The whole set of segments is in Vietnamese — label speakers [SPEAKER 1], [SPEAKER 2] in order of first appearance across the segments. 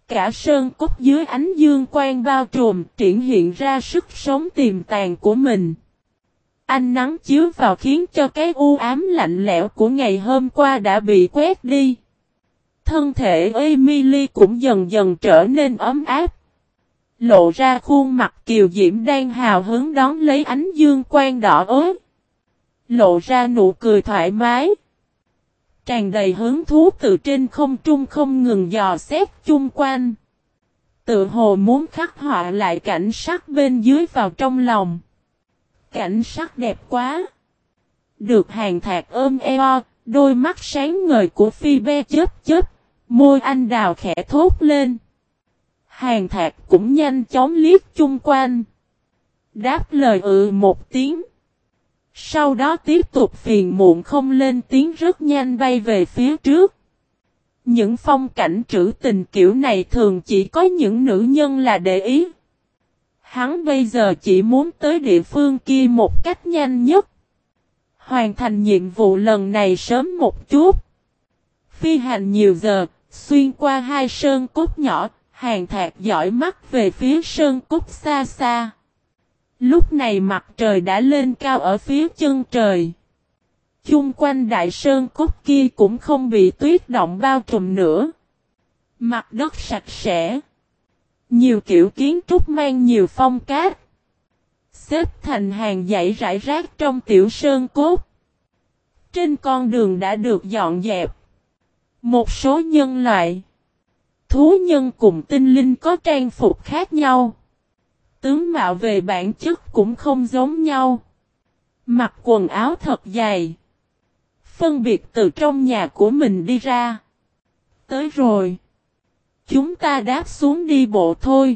[SPEAKER 1] cả sơn cốt dưới ánh dương quang bao trùm, triển hiện ra sức sống tiềm tàng của mình. Ánh nắng chiếu vào khiến cho cái u ám lạnh lẽo của ngày hôm qua đã bị quét đi. Thân thể Emily cũng dần dần trở nên ấm áp. Lộ ra khuôn mặt kiều diễm đang hào hứng đón lấy ánh dương quang đỏ ối. Lộ ra nụ cười thoải mái. Tràn đầy hứng thú từ trên không trung không ngừng dò xét chung quanh. Tự hồ muốn khắc họa lại cảnh sắc bên dưới vào trong lòng. Cảnh sắc đẹp quá. Được Hàn Thạc ôm eo, đôi mắt sáng ngời của Phoebe chớp chớp, môi anh đào khẽ thốt lên. Hàn Thạc cũng nhanh chóng liếc chung quanh. Đáp lời một tiếng. Sau đó tiếp tục phiền muộn không lên tiếng rất nhanh bay về phía trước. Những phong cảnh trữ tình kiểu này thường chỉ có những nữ nhân là để ý. Hắn bây giờ chỉ muốn tới địa phương kia một cách nhanh nhất. Hoàn thành nhiệm vụ lần này sớm một chút. Phi hành nhiều giờ, xuyên qua hai sơn cốt nhỏ, Hàn Thạc dõi mắt về phía sơn cốt xa xa. Lúc này mặt trời đã lên cao ở phía chân trời. Chung quanh đại sơn cốt kia cũng không bị tuyết động bao trùm nữa. Mặt đất sạch sẽ. Nhiều kiểu kiến trúc mang nhiều phong cát. Xếp thành hàng dãy rải rác trong tiểu sơn cốt. Trên con đường đã được dọn dẹp. Một số nhân loại, thú nhân cùng tinh linh có trang phục khác nhau. Tướng mạo về bản chất cũng không giống nhau. Mặc quần áo thật dày. Phân biệt từ trong nhà của mình đi ra. Tới rồi. Chúng ta đáp xuống đi bộ thôi.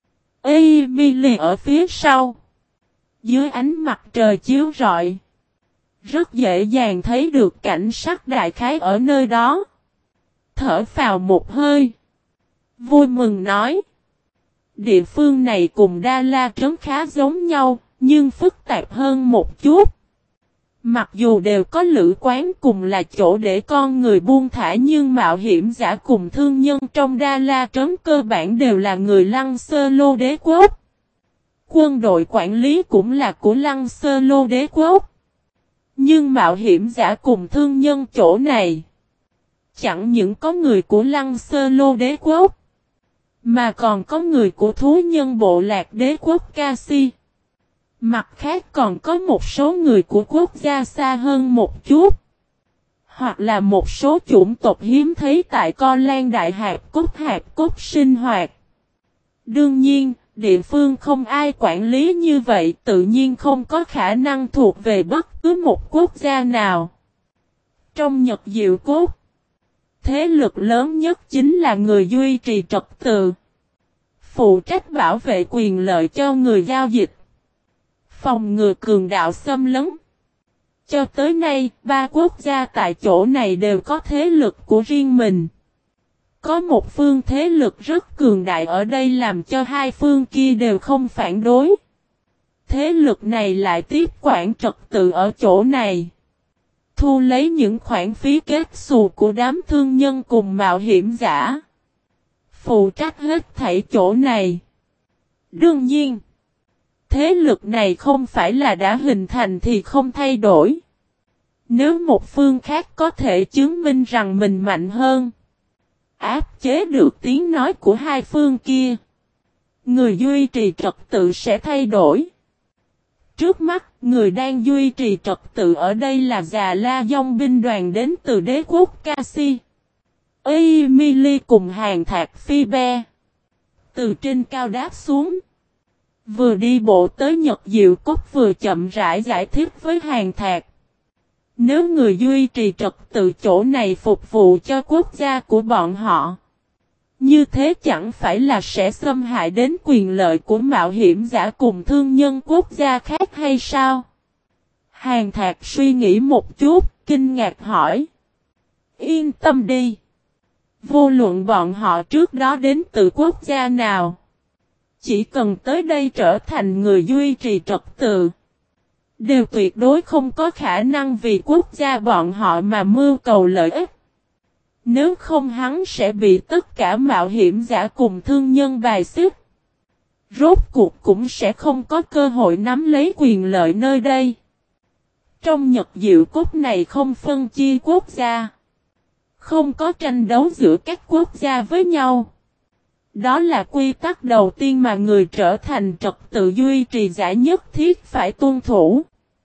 [SPEAKER 1] Emily ở phía sau. Dưới ánh mặt trời chiếu rọi. Rất dễ dàng thấy được cảnh sắc đại khái ở nơi đó. Thở phào một hơi. Vui mừng nói. Địa phương này cùng Đa La Trấn khá giống nhau, nhưng phức tạp hơn một chút. Mặc dù đều có lữ quán cùng là chỗ để con người buông thả nhưng mạo hiểm giả cùng thương nhân trong Đa La Trấn cơ bản đều là người Lăng Sơ Lô Đế Quốc. Quân đội quản lý cũng là của Lăng Sơ Lô Đế Quốc. Nhưng mạo hiểm giả cùng thương nhân chỗ này chẳng những có người của Lăng Sơ Lô Đế Quốc, mà còn có người của thú nhân bộ lạc đế quốc Kasi. Mặt khác còn có một số người của quốc gia xa hơn một chút. Hoặc là một số chủng tộc hiếm thấy tại Co Lan Đại Hạp Cốt sinh hoạt. Đương nhiên, địa phương không ai quản lý như vậy tự nhiên không có khả năng thuộc về bất cứ một quốc gia nào. Trong Nhật Diệu Cốt, thế lực lớn nhất chính là người duy trì trật tự. Phụ trách bảo vệ quyền lợi cho người giao dịch. Phòng ngừa cường đạo xâm lấn. Cho tới nay, 3 quốc gia tại chỗ này đều có thế lực của riêng mình. Có một phương thế lực rất cường đại ở đây làm cho hai phương kia đều không phản đối. Thế lực này lại tiếp quản trật tự ở chỗ này. Thu lấy những khoản phí kết xù của đám thương nhân cùng mạo hiểm giả. Phụ trách hết thảy chỗ này. Đương nhiên, thế lực này không phải là đã hình thành thì không thay đổi. Nếu một phương khác có thể chứng minh rằng mình mạnh hơn, áp chế được tiếng nói của hai phương kia, người duy trì trật tự sẽ thay đổi. Trước mắt, người đang duy trì trật tự ở đây là Già La Dông binh đoàn đến từ đế quốc Kasi. Emily cùng Hàn Thạc Phoebe từ trên cao đáp xuống. Vừa đi bộ tới Nhật Diệu Cốt vừa chậm rãi giải thích với Hàn Thạc. Nếu người duy trì trật tự chỗ này phục vụ cho quốc gia của bọn họ, như thế chẳng phải là sẽ xâm hại đến quyền lợi của mạo hiểm giả cùng thương nhân quốc gia khác hay sao? Hàn Thạc suy nghĩ một chút, kinh ngạc hỏi. Yên tâm đi. Vô luận bọn họ trước đó đến từ quốc gia nào, chỉ cần tới đây trở thành người duy trì trật tự, đều tuyệt đối không có khả năng vì quốc gia bọn họ mà mưu cầu lợi ích. Nếu không hắn sẽ bị tất cả mạo hiểm giả cùng thương nhân bài xích. Rốt cuộc cũng sẽ không có cơ hội nắm lấy quyền lợi nơi đây. Trong Nhật Diệu Cốt này không phân chia quốc gia. Không có tranh đấu giữa các quốc gia với nhau. Đó là quy tắc đầu tiên mà người trở thành trật tự duy trì giả nhất thiết phải tuân thủ.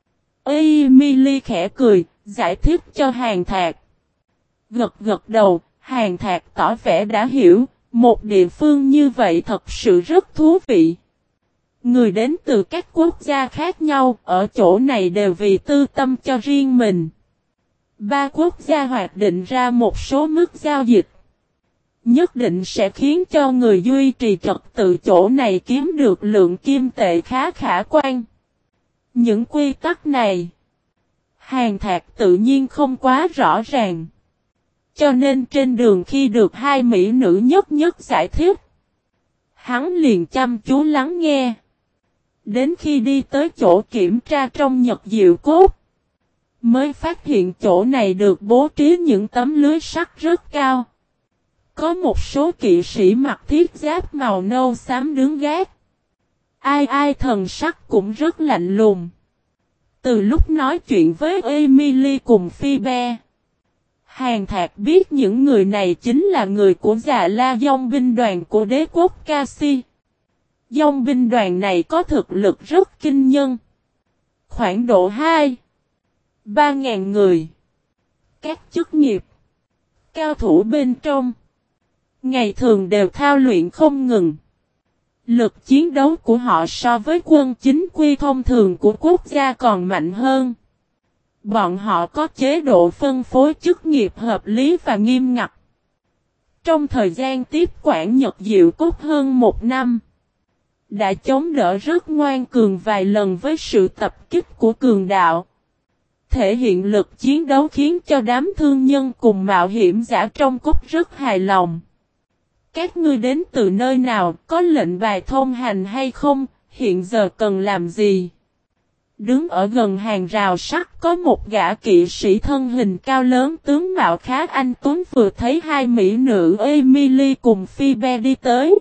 [SPEAKER 1] Emily khẽ cười, giải thích cho Hàn Thạc. Gật gật đầu, Hàn Thạc tỏ vẻ đã hiểu, một địa phương như vậy thật sự rất thú vị. Người đến từ các quốc gia khác nhau, ở chỗ này đều vì tư tâm cho riêng mình. 3 quốc gia hoạch định ra một số mức giao dịch. Nhất định sẽ khiến cho người duy trì trật tự chỗ này kiếm được lượng kim tệ khá khả quan. Những quy tắc này, Hàn Thạc tự nhiên không quá rõ ràng. Cho nên trên đường khi được 2 mỹ nữ nhất nhất giải thích, hắn liền chăm chú lắng nghe. Đến khi đi tới chỗ kiểm tra trong Nhật Diệu Cốt, mới phát hiện chỗ này được bố trí những tấm lưới sắt rất cao. Có một số kỵ sĩ mặc thiết giáp màu nâu xám đứng gác. Ai ai thần sắc cũng rất lạnh lùng. Từ lúc nói chuyện với Emily cùng Phoebe, Hàn Thạc biết những người này chính là người của Già La Dông binh đoàn của đế quốc Kasi. Dông binh đoàn này có thực lực rất kinh nhân. Khoảng độ 2-3 ngàn người. Các chức nghiệp, cao thủ bên trong, ngày thường đều thao luyện không ngừng. Lực chiến đấu của họ so với quân chính quy thông thường của quốc gia còn mạnh hơn. Bọn họ có chế độ phân phối chức nghiệp hợp lý và nghiêm ngặt. Trong thời gian tiếp quản Nhật Diệu Cốt hơn 1 năm, đã chống đỡ rất ngoan cường vài lần với sự tập kích của cường đạo. Thể hiện lực chiến đấu khiến cho đám thương nhân cùng mạo hiểm giả trong cốt rất hài lòng. Các ngươi đến từ nơi nào, có lệnh bài thông hành hay không, hiện giờ cần làm gì? Đứng ở gần hàng rào sắt có một gã kỵ sĩ thân hình cao lớn tướng mạo khá anh tuấn vừa thấy 2 mỹ nữ Emily cùng Phoebe đi tới.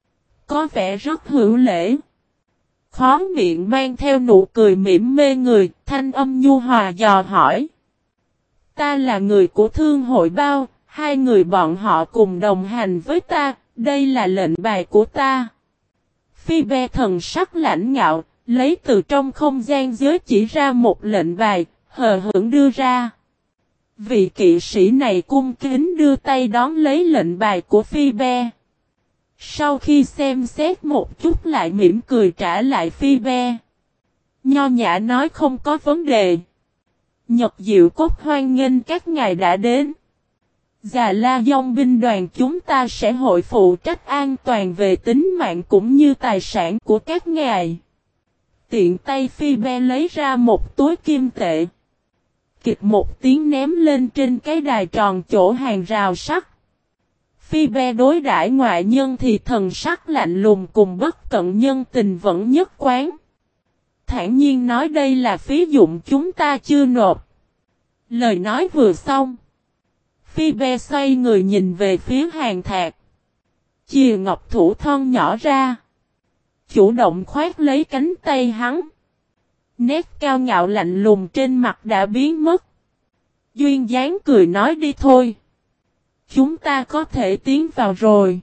[SPEAKER 1] Có vẻ rất hữu lễ. Khóe miệng mang theo nụ cười mỉm mê người, thanh âm nhu hòa dò hỏi. Ta là người của thương hội bao, 2 người bọn họ cùng đồng hành với ta, đây là lệnh bài của ta. Phoebe thần sắc lãnh ngạo, lấy từ trong không gian giới chỉ ra một lệnh bài, hờ hững đưa ra. Vị kỵ sĩ này cung kính đưa tay đón lấy lệnh bài của Phoebe. Sau khi xem xét một chút lại mỉm cười trả lại Phoebe. Nho nhã nói không có vấn đề. Nhật Diệu Cốt hoan nghênh các ngài đã đến. Già La Dông binh đoàn chúng ta sẽ hội phụ trách an toàn về tính mạng cũng như tài sản của các ngài. Tiện tay Phoebe lấy ra một túi kim tệ. Kịch một tiếng ném lên trên cái đài tròn chỗ hàng rào sắt. Phoebe đối đãi ngoại nhân thì thần sắc lạnh lùng cùng bất cận nhân tình vẫn nhất quán. Thản nhiên nói đây là phí dụng chúng ta chưa nộp. Lời nói vừa xong, Phoebe xoay người nhìn về phía Hàn Thạc. Chìa ngọc thủ thon nhỏ ra, chủ động khoát lấy cánh tay hắn. Nét cao ngạo lạnh lùng trên mặt đã biến mất. Duyên dáng cười nói đi thôi. Chúng ta có thể tiến vào rồi.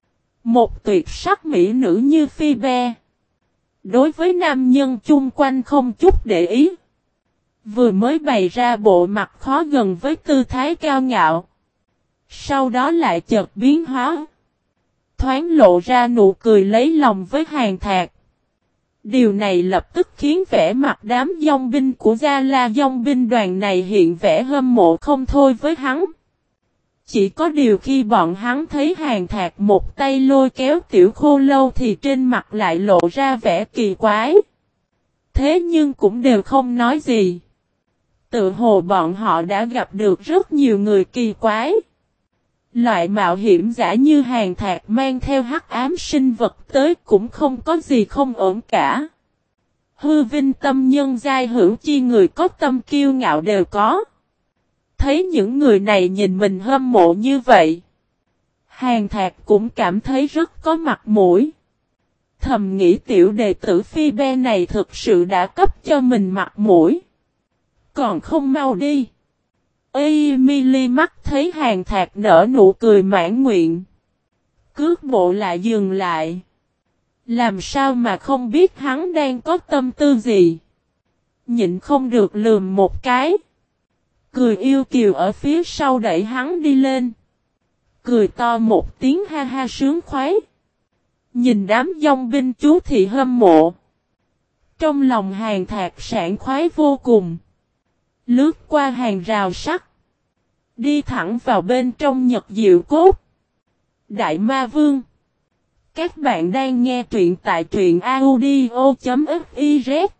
[SPEAKER 1] Một tuyệt sắc mỹ nữ như Phoebe, đối với nam nhân chung quanh không chút để ý. Vừa mới bày ra bộ mặt khó gần với tư thái cao ngạo. Sau đó lại chợt biến hóa. Thoáng lộ ra nụ cười lấy lòng với Hàn Thạc. Điều này lập tức khiến vẻ mặt đám dông binh của Gia La dông binh đoàn này hiện vẻ hâm mộ không thôi với hắn. Chỉ có điều khi bọn hắn thấy Hàn Thạc một tay lôi kéo tiểu khô lâu thì trên mặt lại lộ ra vẻ kỳ quái. Thế nhưng cũng đều không nói gì. Tự hồ bọn họ đã gặp được rất nhiều người kỳ quái. Loại mạo hiểm giả như Hàn Thạc mang theo hắc ám sinh vật tới cũng không có gì không ổn cả. Hư vinh tâm nhân giai hữu chi người có tâm kiêu ngạo đều có. thấy những người này nhìn mình hâm mộ như vậy. Hàn Thạc cũng cảm thấy rất có mặt mũi. Thầm nghĩ tiểu đệ tử Phi Be này thực sự đã cấp cho mình mặt mũi. Còn không mau đi. Emily mắt thấy Hàn Thạc nở nụ cười mãn nguyện. Cước bộ lại dừng lại. Làm sao mà không biết hắn đang có tâm tư gì. Nhịn không được lườm một cái. Cười yêu kiều ở phía sau đẩy hắn đi lên. Cười to một tiếng ha ha sướng khoái. Nhìn đám dòng binh chú thị hâm mộ. Trong lòng Hàn Thạc sảng khoái vô cùng. Lướt qua hàng rào sắt. Đi thẳng vào bên trong Nhật Diệu Cốt. Đại Ma Vương. Các bạn đang nghe truyện tại truyện audio.fiz.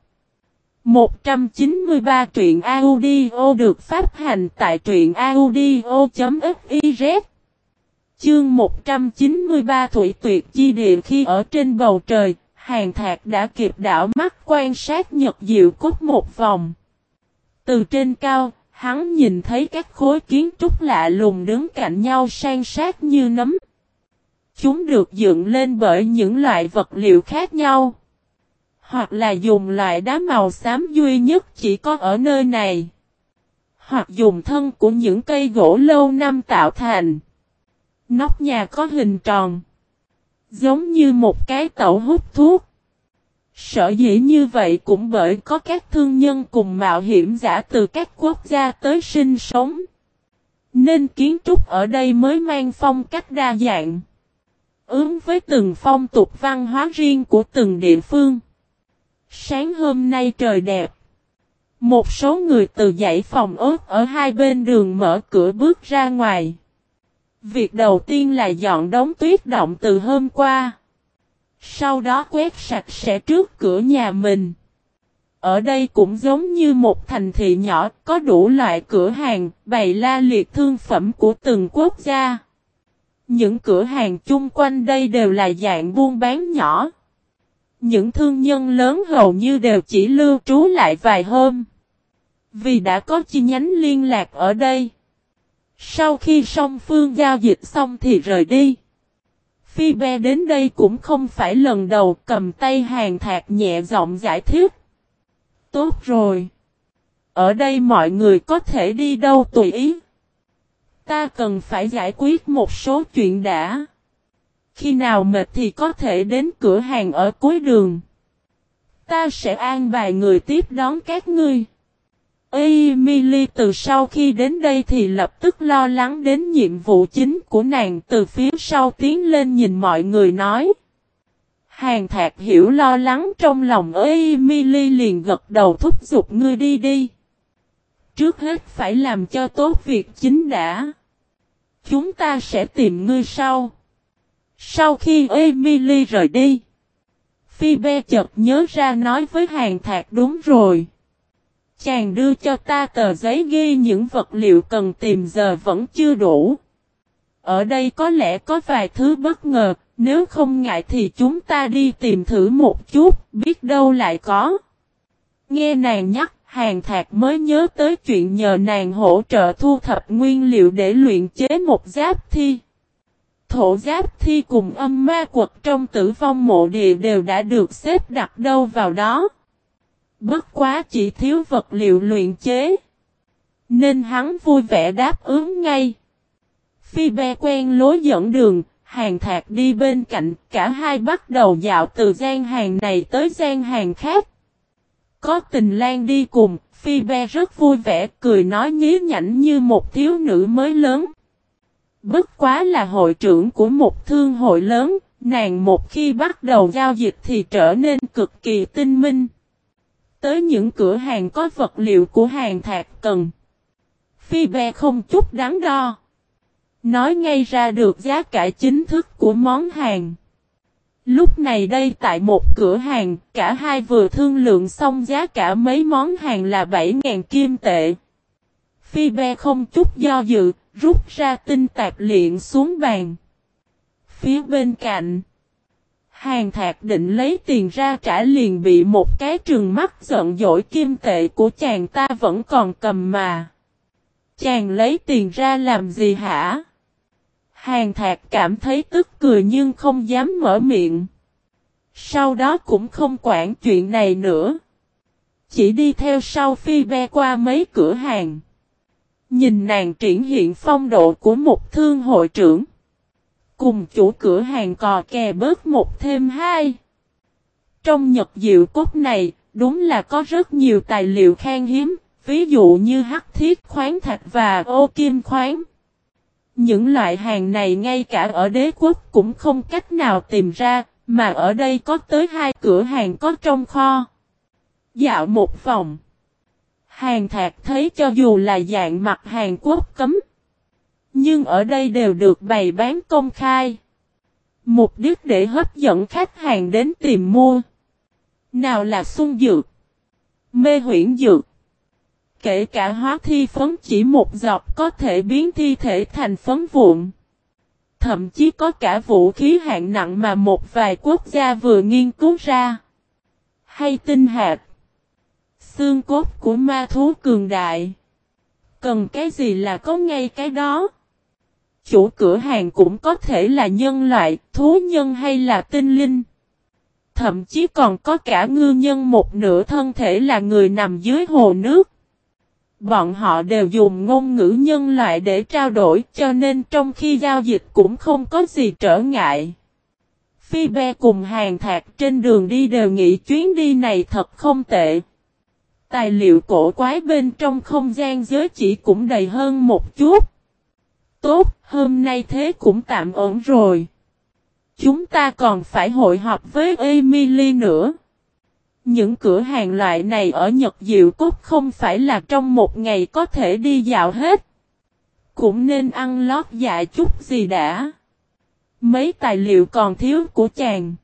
[SPEAKER 1] 193 truyện audio được phát hành tại truyện audio.fiz. Chương 193 Thủy Tuyệt Chi Địa. Khi ở trên bầu trời, Hàn Thạc đã kịp đảo mắt quan sát Nhật Diệu Cốt một vòng. Từ trên cao, hắn nhìn thấy các khối kiến trúc lạ lùng đứng cạnh nhau san sát như nấm. Chúng được dựng lên bởi những loại vật liệu khác nhau. Hoặc là dùng loại đá màu xám duy nhất chỉ có ở nơi này. Hoặc dùng thân của những cây gỗ lâu năm tạo thành. Nóc nhà có hình tròn. Giống như một cái tẩu hút thuốc. Sở dĩ như vậy cũng bởi có các thương nhân cùng mạo hiểm giả từ các quốc gia tới sinh sống. Nên kiến trúc ở đây mới mang phong cách đa dạng. Ứng với từng phong tục văn hóa riêng của từng địa phương. Sáng hôm nay trời đẹp. Một số người từ dãy phòng ốt ở hai bên đường mở cửa bước ra ngoài. Việc đầu tiên là dọn đống tuyết động từ hôm qua. Sau đó quét sạch sẽ trước cửa nhà mình. Ở đây cũng giống như một thành thị nhỏ, có đủ loại cửa hàng, bày la liệt thương phẩm của từng quốc gia. Những cửa hàng chung quanh đây đều là dạng buôn bán nhỏ. Những thương nhân lớn hầu như đều chỉ lưu trú lại vài hôm. Vì đã có chi nhánh liên lạc ở đây. Sau khi song phương giao dịch xong thì rời đi. Phi Be đến đây cũng không phải lần đầu, cầm tay Hàn Thạc nhẹ giọng giải thích. Tốt rồi. Ở đây mọi người có thể đi đâu tùy ý. Ta cần phải giải quyết một số chuyện đã. Khi nào mệt thì có thể đến cửa hàng ở cuối đường. Ta sẽ an bài người tiếp đón các ngươi. Emily từ sau khi đến đây thì lập tức lo lắng đến nhiệm vụ chính của nàng, từ phía sau tiến lên nhìn mọi người nói. Hàn Thạc hiểu lo lắng trong lòng Emily liền gật đầu thúc giục ngươi đi đi. Trước hết phải làm cho tốt việc chính đã. Chúng ta sẽ tìm ngươi sau. Sau khi Emily rời đi, Phi Be chợt nhớ ra nói với Hàn Thạc đúng rồi. Chàng đưa cho ta tờ giấy ghi những vật liệu cần tìm giờ vẫn chưa đủ. Ở đây có lẽ có vài thứ bất ngờ, nếu không ngại thì chúng ta đi tìm thử một chút, biết đâu lại có. Nghe nàng nhắc, Hàn Thạc mới nhớ tới chuyện nhờ nàng hỗ trợ thu thập nguyên liệu để luyện chế một giáp thi. Thổ giáp thi cùng âm ma quật trong Tử Vong Mộ Địa đều đã được xếp đặt đâu vào đó. Bất quá chỉ thiếu vật liệu luyện chế. Nên hắn vui vẻ đáp ứng ngay. Phi Be quen lối dẫn đường, Hàn Thạc đi bên cạnh, cả hai bắt đầu dạo từ gian hàng này tới gian hàng khác. Có Tình Lan đi cùng, Phi Be rất vui vẻ, cười nói nhí nhảnh như một thiếu nữ mới lớn. Bất quá là hội trưởng của một thương hội lớn, nàng một khi bắt đầu giao dịch thì trở nên cực kỳ tinh minh. Tới những cửa hàng có vật liệu của Hàn Thạc cần. Phi Be không chút đắn đo. Nói ngay ra được giá cả chính thức của món hàng. Lúc này đây tại một cửa hàng, cả hai vừa thương lượng xong giá cả mấy món hàng là 7.000 kim tệ. Phi Be không chút do dự, rút ra tinh tạp liện xuống bàn. Phía bên cạnh, Hàn Thạc định lấy tiền ra trả liền bị một cái trừng mắt giận dỗi kim tệ của chàng ta vẫn còn cầm mà. Chàng lấy tiền ra làm gì hả? Hàng Thạc cảm thấy tức cười nhưng không dám mở miệng. Sau đó cũng không quản chuyện này nữa. Chỉ đi theo sau Phi Be qua mấy cửa hàng. Nhìn nàng triển hiện phong độ của một thương hội trưởng. Cùng chủ cửa hàng cò kè bớt một thêm hai. Trong nhật diệu cốt này, đúng là có rất nhiều tài liệu khan hiếm, ví dụ như hắc thiết khoáng thạch và ô kim khoáng. Những loại hàng này ngay cả ở đế quốc cũng không cách nào tìm ra, mà ở đây có tới 2 cửa hàng có trong kho. Dạo một vòng. Hàng Thạc thấy cho dù là dạng mặt Hàn Quốc cấm, nhưng ở đây đều được bày bán công khai. Mục đích để hấp dẫn khách hàng đến tìm mua. Nào là xuân dược, mê huyễn dược, kể cả hóa thi phấn chỉ một giọt có thể biến thi thể thành phấn vụn. Thậm chí có cả vũ khí hạng nặng mà một vài quốc gia vừa nghiên cứu ra. Hay tinh hạt, xương cốt của ma thú cường đại. Cần cái gì là có ngay cái đó. Chủ cửa hàng cũng có thể là nhân loại, thú nhân hay là tinh linh. Thậm chí còn có cả ngư nhân một nửa thân thể là người nằm dưới hồ nước. Bọn họ đều dùng ngôn ngữ nhân loại để trao đổi cho nên trong khi giao dịch cũng không có gì trở ngại. Phi Be cùng Hàng Thạc trên đường đi đều nghĩ chuyến đi này thật không tệ. Tài liệu cổ quái bên trong không gian giới chỉ cũng đầy hơn một chút. Tốt, hôm nay thế cũng tạm ổn rồi. Chúng ta còn phải hội họp với Emily nữa. Những cửa hàng loại này ở Nhật Diệu Cốt không phải là trong một ngày có thể đi dạo hết. Cũng nên ăn lót dạ chút gì đã. Mấy tài liệu còn thiếu của chàng.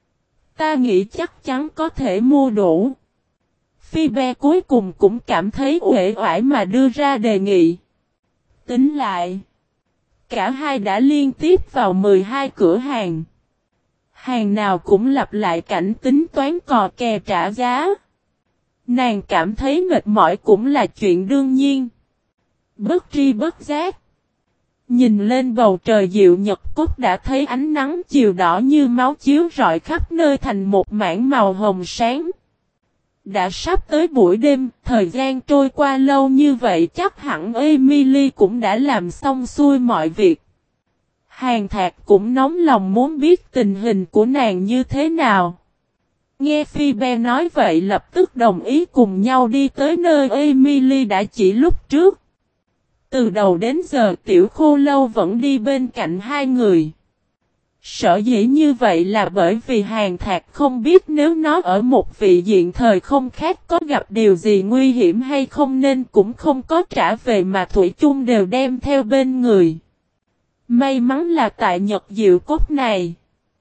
[SPEAKER 1] Ta nghĩ chắc chắn có thể mua đủ. Phi Be cuối cùng cũng cảm thấy uể oải mà đưa ra đề nghị. Tính lại. Cả hai đã liên tiếp vào 12 cửa hàng. Hàng nào cũng lặp lại cảnh tính toán cò kè trả giá. Nàng cảm thấy mệt mỏi cũng là chuyện đương nhiên. Bất tri bất giác. Nhìn lên bầu trời dịu nhật cốt đã thấy ánh nắng chiều đỏ như máu chiếu rọi khắp nơi thành một mảng màu hồng sáng. Đã sắp tới buổi đêm, thời gian trôi qua lâu như vậy chắc hẳn Emily cũng đã làm xong xuôi mọi việc. Hàng Thạc cũng nóng lòng muốn biết tình hình của nàng như thế nào. Nghe Phi Be nói vậy lập tức đồng ý cùng nhau đi tới nơi Emily đã chỉ lúc trước. Từ đầu đến giờ Tiểu Khô Lâu vẫn đi bên cạnh hai người. Sở dĩ như vậy là bởi vì Hàng Thạc không biết nếu nó ở một vị diện thời không khác có gặp điều gì nguy hiểm hay không nên cũng không có trả về mà thủy chung đều đem theo bên người. May mắn là tại Nhật Diệu Cốt này.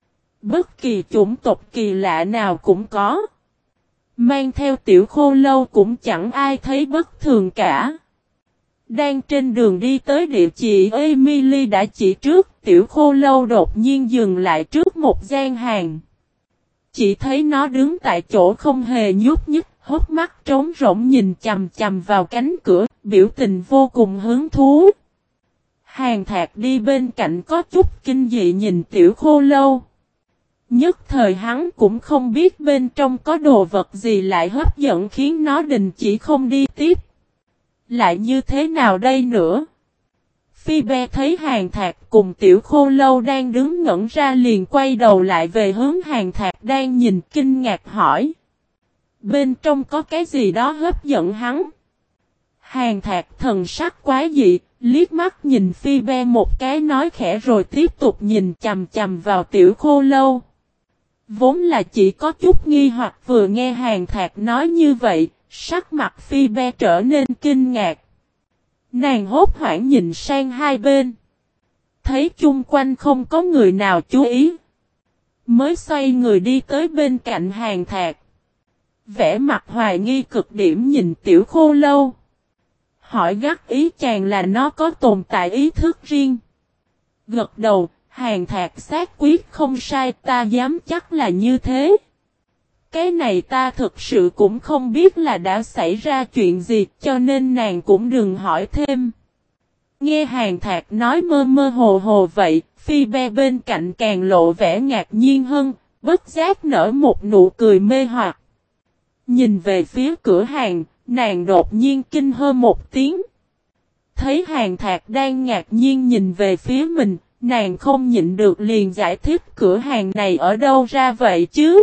[SPEAKER 1] Bất kỳ chủng tộc kỳ lạ nào cũng có. Mang theo Tiểu Khô Lâu cũng chẳng ai thấy bất thường cả. Đang trên đường đi tới địa chỉ Emily đã chỉ trước, Tiểu Khô Lâu đột nhiên dừng lại trước một gian hàng. Chỉ thấy nó đứng tại chỗ không hề nhúc nhích, hốc mắt trống rỗng nhìn chằm chằm vào cánh cửa, biểu tình vô cùng hứng thú. Hàng Thạc đi bên cạnh có chút kinh dị nhìn Tiểu Khô Lâu. Nhất thời hắn cũng không biết bên trong có đồ vật gì lại hấp dẫn khiến nó đình chỉ không đi tiếp. Lại như thế nào đây nữa? Phi Be thấy Hàng Thạc cùng Tiểu Khô Lâu đang đứng ngẩn ra liền quay đầu lại về hướng Hàng Thạc đang nhìn kinh ngạc hỏi. Bên trong có cái gì đó hấp dẫn hắn? Hàng Thạc thần sắc quái dị, liếc mắt nhìn Phi Be một cái nói khẽ rồi tiếp tục nhìn chằm chằm vào Tiểu Khô Lâu. Vốn là chỉ có chút nghi hoặc vừa nghe Hàng Thạc nói như vậy, sắc mặt Phi Be trở nên kinh ngạc. Nàng hốt hoảng nhìn sang hai bên. Thấy chung quanh không có người nào chú ý. Mới xoay người đi tới bên cạnh Hàng Thạc. Vẻ mặt hoài nghi cực điểm nhìn Tiểu Khô Lâu. Hỏi gắt ý chàng là nó có tồn tại ý thức riêng. Gật đầu, Hàng Thạc xác quyết không sai ta dám chắc là như thế. Cái này ta thực sự cũng không biết là đã xảy ra chuyện gì, cho nên nàng cũng đừng hỏi thêm. Nghe Hàn Thạc nói mơ mơ hồ hồ vậy, Phi Be bên cạnh càng lộ vẻ ngạc nhiên hơn, bất giác nở một nụ cười mê hoặc. Nhìn về phía cửa hàng, nàng đột nhiên kinh hô một tiếng. Thấy Hàn Thạc đang ngạc nhiên nhìn về phía mình, nàng không nhịn được liền giải thích cửa hàng này ở đâu ra vậy chứ.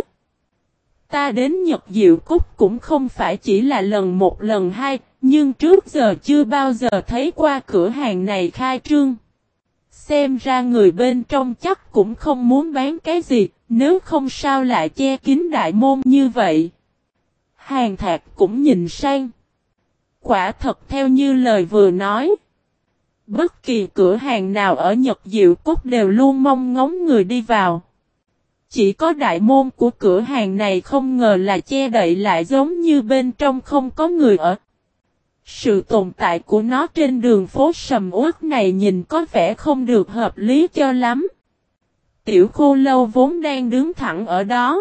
[SPEAKER 1] Ta đến Nhật Diệu Cúc cũng không phải chỉ là lần một lần hai, nhưng trước giờ chưa bao giờ thấy qua cửa hàng này khai trương. Xem ra người bên trong chắc cũng không muốn bán cái gì, nếu không sao lại che kín đại môn như vậy. Hàn Thạc cũng nhìn sang. Quả thật theo như lời vừa nói. Bất kỳ cửa hàng nào ở Nhật Diệu Cúc đều luôn mong ngóng người đi vào. Chỉ có đại môn của cửa hàng này không ngờ là che đậy lại giống như bên trong không có người ở. Sự tồn tại của nó trên đường phố sầm uất này nhìn có vẻ không được hợp lý cho lắm. Tiểu Khô Lâu vốn đang đứng thẳng ở đó.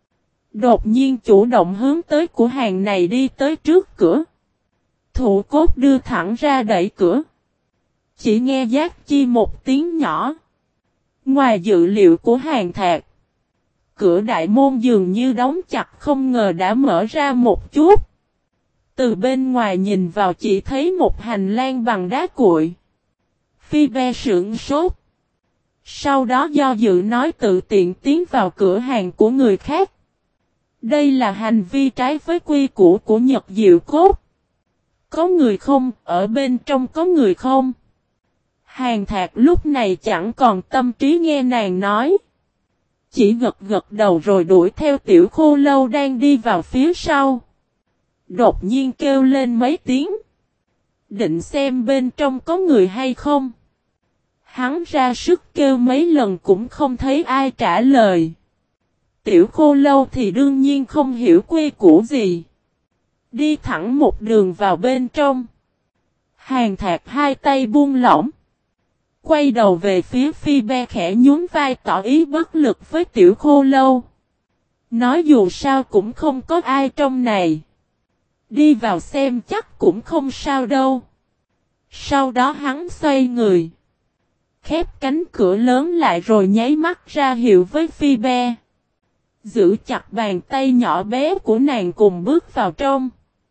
[SPEAKER 1] Đột nhiên chủ động hướng tới cửa hàng này đi tới trước cửa. Thủ cốt đưa thẳng ra đẩy cửa. Chỉ nghe giác chi một tiếng nhỏ. Ngoài dự liệu của Hàn Thạc, cửa đại môn dường như đóng chặt không ngờ đã mở ra một chút. Từ bên ngoài nhìn vào chỉ thấy một hành lang bằng đá cuội. Phi Be sững sốt. Sau đó do dự nói tự tiện tiến vào cửa hàng của người khác. Đây là hành vi trái với quy củ của Nhật Diệu Cốt. Có người không, ở bên trong có người không? Hàn Thạc lúc này chẳng còn tâm trí nghe nàng nói. Chỉ gật gật đầu rồi đuổi theo Tiểu Khô Lâu đang đi vào phía sau. Đột nhiên kêu lên mấy tiếng. Định xem bên trong có người hay không. Hắn ra sức kêu mấy lần cũng không thấy ai trả lời. Tiểu Khô Lâu thì đương nhiên không hiểu quy củ gì. Đi thẳng một đường vào bên trong. Hàn Thạc hai tay buông lỏng. Quay đầu về phía Phi Be khẽ nhún vai tỏ ý bất lực với Tiểu Khô Lâu. Nói dù sao cũng không có ai trong này. Đi vào xem chắc cũng không sao đâu. Sau đó hắn xoay người. Khép cánh cửa lớn lại rồi nháy mắt ra hiệu với Phi Be. Giữ chặt bàn tay nhỏ bé của nàng cùng bước vào trong.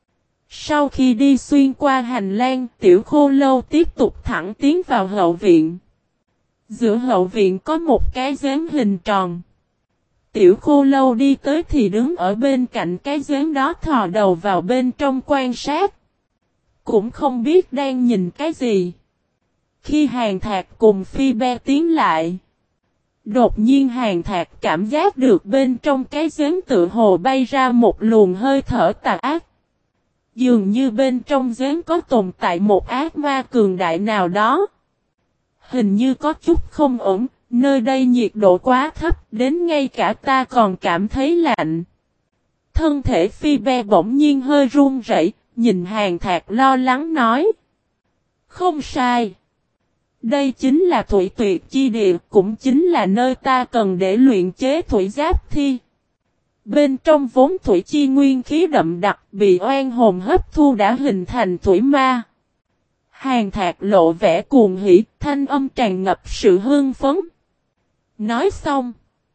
[SPEAKER 1] Sau khi đi xuyên qua hành lang, Tiểu Khô Lâu tiếp tục thẳng tiến vào hậu viện. Giữa hậu viện có một cái giếng hình tròn. Tiểu Khô Lâu đi tới thì đứng ở bên cạnh cái giếng đó thò đầu vào bên trong quan sát. Cũng không biết đang nhìn cái gì. Khi Hàn Thạc cùng Phi Be tiến lại. Đột nhiên Hàn Thạc cảm giác được bên trong cái giếng tự hồ bay ra một luồng hơi thở tà ác. Dường như bên trong giếng có tồn tại một ác ma cường đại nào đó. Hình như có chút không ổn, nơi đây nhiệt độ quá thấp đến ngay cả ta còn cảm thấy lạnh. Thân thể Phi Be bỗng nhiên hơi run rẩy, nhìn Hàn Thạc lo lắng nói. Không sai. Đây chính là thủy tuyệt chi địa, cũng chính là nơi ta cần để luyện chế thủy giáp thi. Bên trong vốn thủy chi nguyên khí đậm đặc bị oan hồn hấp thu đã hình thành thủy ma. Hàn Thạc lộ vẻ cuồng hỉ, thanh âm tràn ngập sự hưng phấn. Nói xong,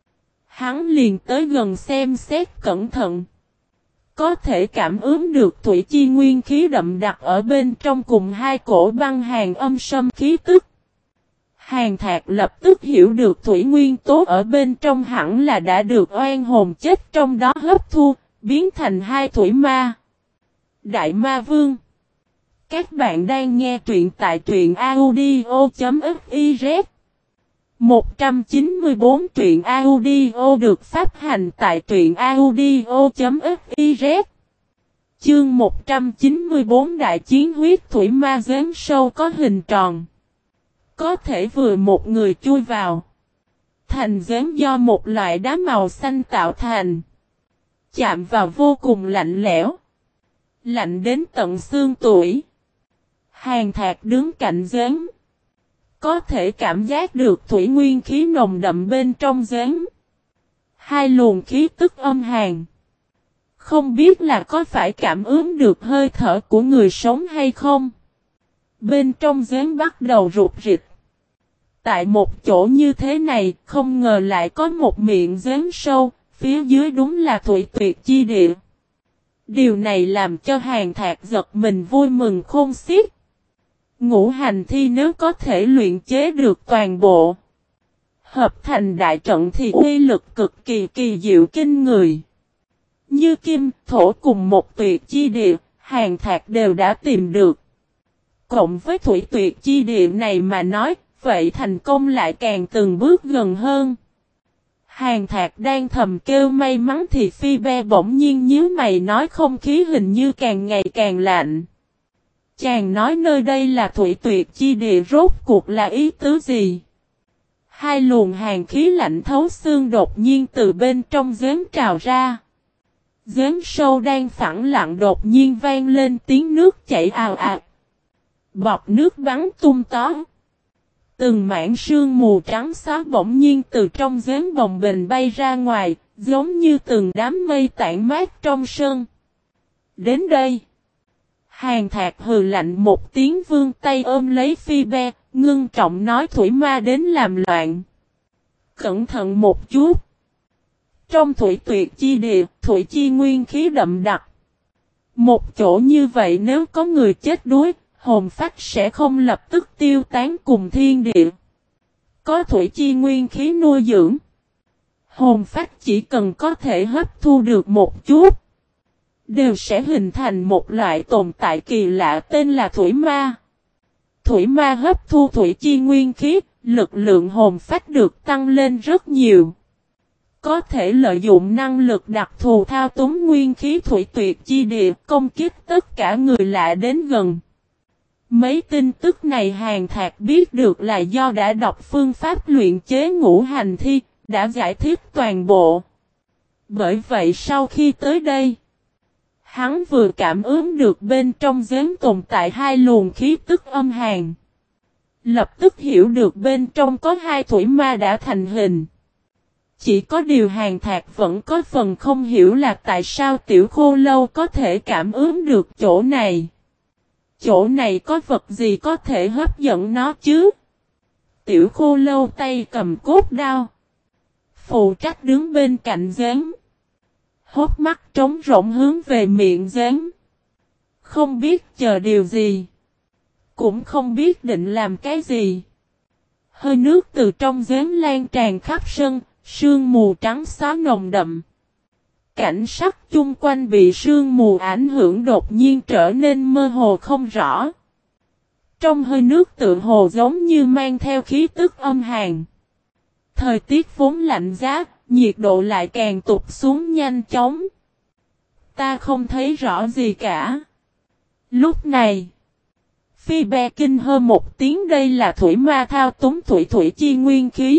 [SPEAKER 1] hắn liền tới gần xem xét cẩn thận. Có thể cảm ứng được thủy chi nguyên khí đậm đặc ở bên trong cùng hai cổ băng hàn âm sâm khí tức. Hàn Thạc lập tức hiểu được thủy nguyên tố ở bên trong hẳn là đã được oan hồn chết trong đó hấp thu, biến thành hai thủy ma. Đại Ma Vương. Các bạn đang nghe truyện tại truyện audio.fiz. 194 truyện audio được phát hành tại truyện audio.fiz. Chương 194 Đại chiến huyết thủy ma giếng sâu có hình tròn. Có thể vừa một người chui vào. Thành giếng do một loại đá màu xanh tạo thành. Chạm vào vô cùng lạnh lẽo. Lạnh đến tận xương tủy. Hàn Thạc đứng cạnh giếng. Có thể cảm giác được thủy nguyên khí nồng đậm bên trong giếng. Hai luồng khí tức âm hàn. Không biết là có phải cảm ứng được hơi thở của người sống hay không? Bên trong giếng bắt đầu rụt rịch. Tại một chỗ như thế này, không ngờ lại có một miệng giếng sâu, phía dưới đúng là thủy tuyệt chi địa. Điều này làm cho Hàn Thạc giật mình vui mừng khôn xiết. Ngũ hành thi nếu có thể luyện chế được toàn bộ, hợp thành đại trận thì uy lực cực kỳ kỳ diệu kinh người. Như kim, thổ cùng một tuyệt chi địa, Hàn Thạc đều đã tìm được. Cộng với thủy tuyệt chi địa này mà nói, vậy thành công lại càng từng bước gần hơn. Hàn Thạc đang thầm kêu may mắn thì Phi Be bỗng nhiên nhíu mày nói không khí hình như càng ngày càng lạnh. Chàng nói nơi đây là thủy tuyệt chi địa rốt cuộc là ý tứ gì? Hai luồng hàn khí lạnh thấu xương đột nhiên từ bên trong giếng trào ra. Giếng sâu đang phẳng lặng đột nhiên vang lên tiếng nước chảy ào ạt. Bọt nước bắn tung tóe. Từng mảng sương mù trắng xóa bỗng nhiên từ trong giếng bồng bềnh bay ra ngoài, giống như từng đám mây tản mát trong sân. Đến đây, Hàn Thạc hừ lạnh một tiếng vươn tay ôm lấy Phi Be, ngưng trọng nói thủy ma đến làm loạn. Cẩn thận một chút. Trong thủy tuyệt chi địa, thủy chi nguyên khí đậm đặc. Một chỗ như vậy nếu có người chết đuối, hồn phách sẽ không lập tức tiêu tán cùng thiên địa. Có thủy chi nguyên khí nuôi dưỡng. Hồn phách chỉ cần có thể hấp thu được một chút, đều sẽ hình thành một loại tồn tại kỳ lạ tên là thủy ma. Thủy ma hấp thu thủy chi nguyên khí, lực lượng hồn phách được tăng lên rất nhiều. Có thể lợi dụng năng lực đặc thù thao túng nguyên khí thủy tuyệt chi địa công kích tất cả người lạ đến gần. Mấy tin tức này Hàn Thạc biết được là do đã đọc phương pháp luyện chế ngũ hành thi, đã giải thích toàn bộ. Bởi vậy sau khi tới đây, hắn vừa cảm ứng được bên trong giếng tồn tại hai luồng khí tức âm hàn. Lập tức hiểu được bên trong có hai thủy ma đã thành hình. Chỉ có điều Hàn Thạc vẫn có phần không hiểu là tại sao Tiểu Khô Lâu có thể cảm ứng được chỗ này. Chỗ này có vật gì có thể hấp dẫn nó chứ? Tiểu Khô Lâu tay cầm cốt đao, phụ trách đứng bên cạnh giếng. Hốt mắt trống rỗng hướng về miệng giếng. Không biết chờ điều gì. Cũng không biết định làm cái gì. Hơi nước từ trong giếng lan tràn khắp sân, sương mù trắng xóa nồng đậm. Cảnh sắc chung quanh bị sương mù ảnh hưởng đột nhiên trở nên mơ hồ không rõ. Trong hơi nước tựa hồ giống như mang theo khí tức âm hàn. Thời tiết vốn lạnh giá, nhiệt độ lại càng tụt xuống nhanh chóng. Ta không thấy rõ gì cả. Lúc này, Phi Be kinh hô một tiếng đây là thủy ma thao túng thủy chi nguyên khí.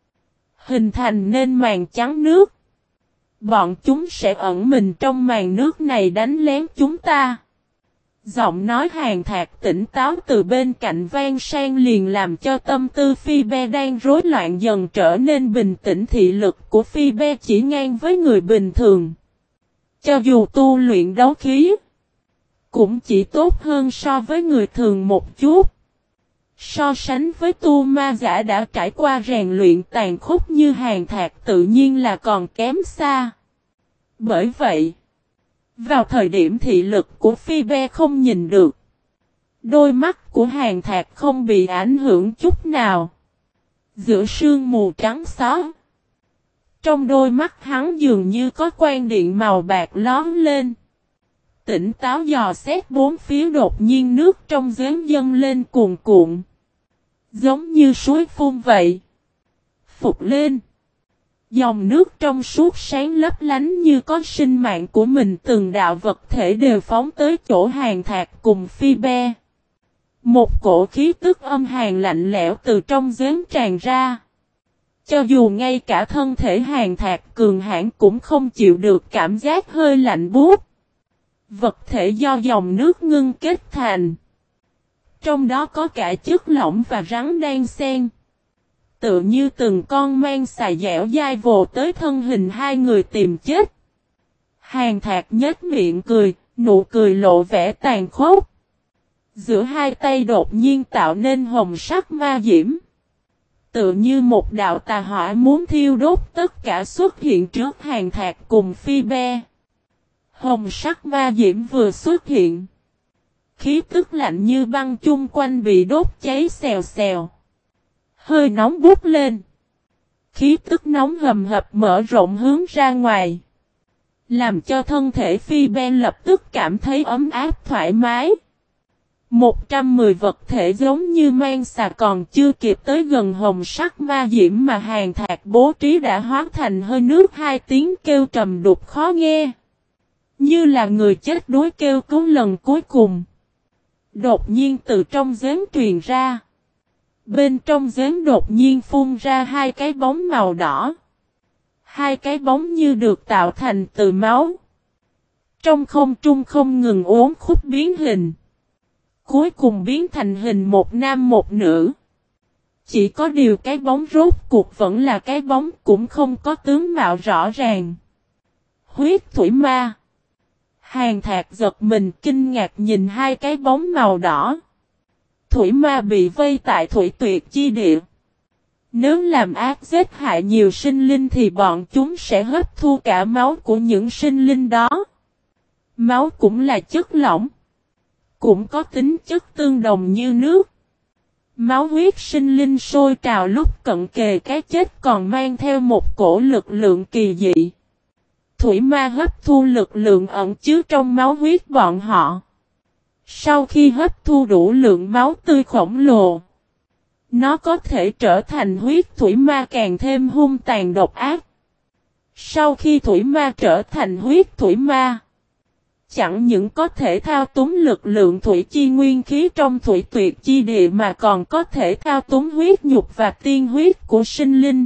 [SPEAKER 1] Hình thành nên màn trắng nước. Bọn chúng sẽ ẩn mình trong màn nước này đánh lén chúng ta. Giọng nói Hàn Thạc tỉnh táo từ bên cạnh vang sang liền làm cho tâm tư Phi Be đang rối loạn dần trở nên bình tĩnh. Thị lực của Phi Be chỉ ngang với người bình thường. Cho dù tu luyện đấu khí, cũng chỉ tốt hơn so với người thường một chút. So sánh với tu ma giả đã trải qua rèn luyện tàn khốc như Hàn Thạc tự nhiên là còn kém xa. Bởi vậy, vào thời điểm thị lực của Phi Be không nhìn được, đôi mắt của Hàn Thạc không bị ảnh hưởng chút nào. Giữa sương mù trắng xóa, trong đôi mắt hắn dường như có quang điện màu bạc lóm lên. Tỉnh táo dò xét bốn phía đột nhiên nước trong giếng dâng lên cuồn cuộn. Giống như suối phun vậy. Phục lên. Dòng nước trong suốt sáng lấp lánh như có sinh mạng của mình từng đạo vật thể đều phóng tới chỗ Hàn Thạc cùng Phi Be. Một cổ khí tức âm hàn lạnh lẽo từ trong giếng tràn ra. Cho dù ngay cả thân thể Hàn Thạc cường hãn cũng không chịu được cảm giác hơi lạnh buốt. Vật thể do dòng nước ngưng kết thành. Trong đó có cả chất lỏng và rắn đan xen. Tựa như từng con mang xài dẻo dai vồ tới thân hình hai người tìm chết. Hàn Thạc nhếch miệng cười, nụ cười lộ vẻ tàn khốc. Giữa hai tay đột nhiên tạo nên hồng sắc ma diễm. Tựa như một đạo tà hỏa muốn thiêu đốt tất cả xuất hiện trước Hàn Thạc cùng Phi Be. Hồng sắc ma diễm vừa xuất hiện. Khí tức lạnh như băng chung quanh bị đốt cháy xèo xèo. Hơi nóng bút lên. Khí tức nóng hầm hập mở rộng hướng ra ngoài. Làm cho thân thể Phi Be lập tức cảm thấy ấm áp thoải mái. 110 vật thể giống như mang xà còn chưa kịp tới gần hồng sắc ma diễm mà Hàn Thạc bố trí đã hóa thành hơi nước, hai tiếng kêu trầm đục khó nghe. Như là người chết đuối kêu cứu lần cuối cùng. Đột nhiên từ trong giếng truyền ra. Bên trong giếng đột nhiên phun ra hai cái bóng màu đỏ. Hai cái bóng như được tạo thành từ máu. Trong không trung không ngừng uốn khúc biến hình. Cuối cùng biến thành hình một nam một nữ. Chỉ có điều cái bóng rốt cuộc vẫn là cái bóng, cũng không có tướng mạo rõ ràng. Huyết thủy ma. Hàn Thạc giật mình kinh ngạc nhìn hai cái bóng màu đỏ. Thủy ma bị vây tại thủy tuyệt chi địa. Nếu làm ác giết hại nhiều sinh linh thì bọn chúng sẽ hấp thu cả máu của những sinh linh đó. Máu cũng là chất lỏng. Cũng có tính chất tương đồng như nước. Máu huyết sinh linh sôi trào lúc cận kề cái chết còn mang theo một cổ lực lượng kỳ dị. Thủy ma hấp thu lực lượng ẩn chứa trong máu huyết bọn họ. Sau khi hấp thu đủ lượng máu tươi khổng lồ, nó có thể trở thành huyết thủy ma càng thêm hung tàn độc ác. Sau khi thủy ma trở thành huyết thủy ma, chẳng những có thể thao túng lực lượng thủy chi nguyên khí trong thủy tuyệt chi địa mà còn có thể thao túng huyết nhục và tiên huyết của sinh linh.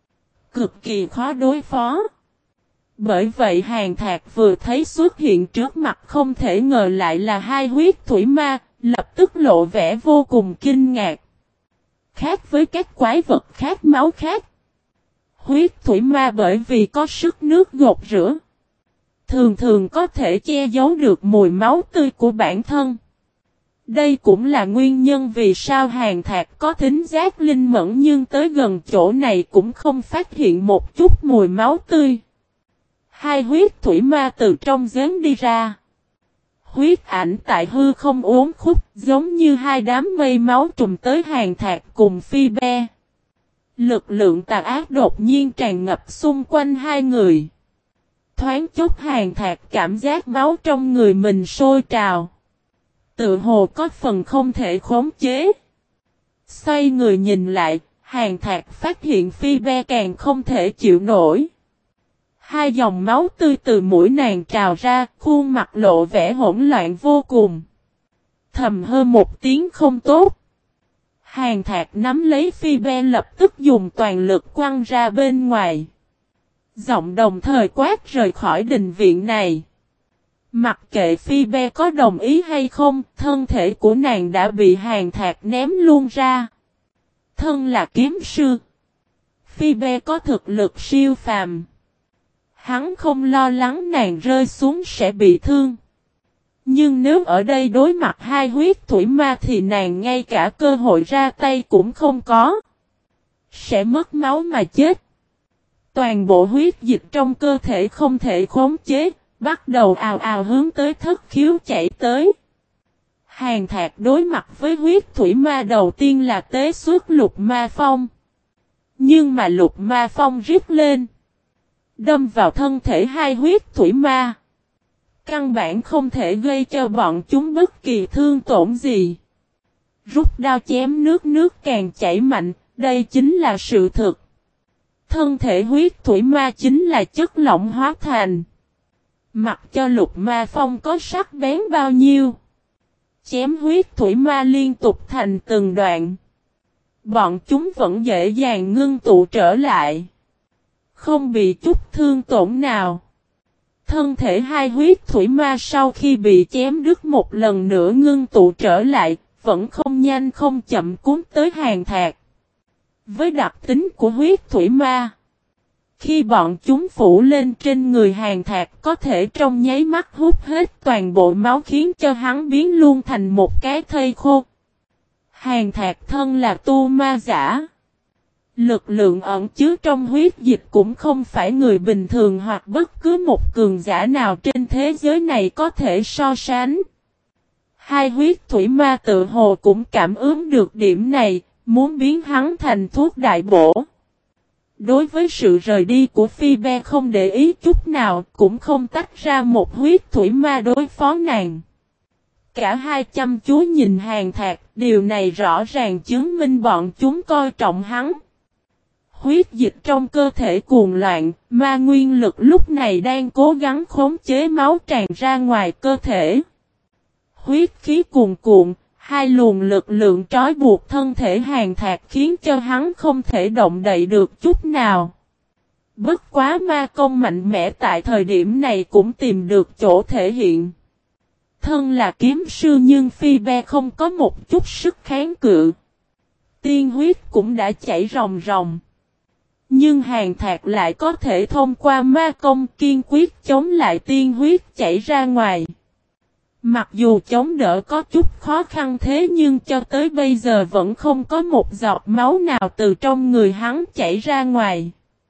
[SPEAKER 1] Cực kỳ khó đối phó. Bởi vậy Hàn Thạc vừa thấy xuất hiện trước mặt không thể ngờ lại là hai huyết thủy ma, lập tức lộ vẻ vô cùng kinh ngạc. Khác với các quái vật khác máu khác, huyết thủy ma bởi vì có sức nước gột rửa, thường thường có thể che giấu được mùi máu tươi của bản thân. Đây cũng là nguyên nhân vì sao Hàn Thạc có thính giác linh mẫn nhưng tới gần chỗ này cũng không phát hiện một chút mùi máu tươi. Hai huyết thủy ma từ trong giếng đi ra. Huyết ảnh tại hư không uốn khúc giống như hai đám mây máu trùm tới Hàn Thạc cùng Phi Be. Lực lượng tà ác đột nhiên tràn ngập xung quanh hai người. Thoáng chốc Hàn Thạc cảm giác máu trong người mình sôi trào. Tự hồ có phần không thể khống chế. Xoay người nhìn lại, Hàn Thạc phát hiện Phi Be càng không thể chịu nổi. Hai dòng máu tươi từ mũi nàng trào ra, khuôn mặt lộ vẻ hỗn loạn vô cùng. Thầm hơ một tiếng không tốt. Hàn Thạc nắm lấy Phi Be lập tức dùng toàn lực quăng ra bên ngoài. Giọng đồng thời quát rời khỏi đình viện này. Mặc kệ Phi Be có đồng ý hay không, thân thể của nàng đã bị Hàn Thạc ném luôn ra. Thân là kiếm sư. Phi Be có thực lực siêu phàm. Hắn không lo lắng nàng rơi xuống sẽ bị thương. Nhưng nếu ở đây đối mặt hai huyết thủy ma thì nàng ngay cả cơ hội ra tay cũng không có. Sẽ mất máu mà chết. Toàn bộ huyết dịch trong cơ thể không thể khống chế, bắt đầu ào ào hướng tới thất khiếu chảy tới. Hàn Thạc đối mặt với huyết thủy ma đầu tiên là tế xuất lục ma phong. Nhưng mà lục ma phong rít lên. Đâm vào thân thể hai huyết thủy ma. Căn bản không thể gây cho bọn chúng bất kỳ thương tổn gì. Rút đao chém nước càng chảy mạnh, đây chính là sự thực. Thân thể huyết thủy ma chính là chất lỏng hóa thành. Mặc cho lục ma phong có sắc bén bao nhiêu. Chém huyết thủy ma liên tục thành từng đoạn. Bọn chúng vẫn dễ dàng ngưng tụ trở lại. Không bị chút thương tổn nào. Thân thể hai huyết thủy ma sau khi bị chém đứt một lần nữa ngưng tụ trở lại, vẫn không nhanh không chậm cuốn tới Hàn Thạc. Với đặc tính của huyết thủy ma, Khi bọn chúng phủ lên trên người Hàn Thạc có thể trong nháy mắt hút hết toàn bộ máu khiến cho hắn biến luôn thành một cái thây khô. Hàn Thạc thân là tu ma giả. Lực lượng ẩn chứa trong huyết dịch cũng không phải người bình thường hoặc bất cứ một cường giả nào trên thế giới này có thể so sánh. Hai huyết thủy ma tự hồ cũng cảm ứng được điểm này, muốn biến hắn thành thuốc đại bổ. Đối với sự rời đi của Phi Be không để ý chút nào, cũng không tách ra một huyết thủy ma đối phó nàng. Cả hai chăm chú nhìn Hàn Thạc, điều này rõ ràng chứng minh bọn chúng coi trọng hắn. Huyết dịch trong cơ thể cuồng loạn, ma nguyên lực lúc này đang cố gắng khống chế máu tràn ra ngoài cơ thể. Huyết khí cuồn cuộn, hai luồng lực lượng trói buộc thân thể Hàn Thạc khiến cho hắn không thể động đậy được chút nào. Bất quá ma công mạnh mẽ tại thời điểm này cũng tìm được chỗ thể hiện. Thân là kiếm sư nhưng Phi Be không có một chút sức kháng cự. Tiên huyết cũng đã chảy ròng ròng. Nhưng Hàn Thạc lại có thể thông qua ma công kiên quyết chống lại tiên huyết chảy ra ngoài. Mặc dù chống đỡ có chút khó khăn thế nhưng cho tới bây giờ vẫn không có một giọt máu nào từ trong người hắn chảy ra ngoài.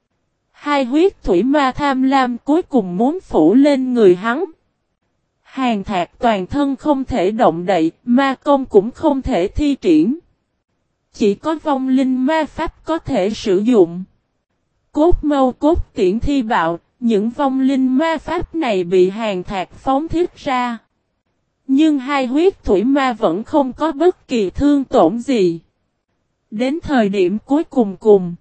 [SPEAKER 1] Hai huyết thủy ma tham lam cuối cùng muốn phủ lên người hắn. Hàn Thạc toàn thân không thể động đậy, ma công cũng không thể thi triển. Chỉ có vong linh ma pháp có thể sử dụng. Cốt mâu cốt tiễn thi bạo, những vong linh ma pháp này bị Hàn Thạc phóng thiết ra. Nhưng hai huyết thủy ma vẫn không có bất kỳ thương tổn gì. Đến thời điểm cuối cùng,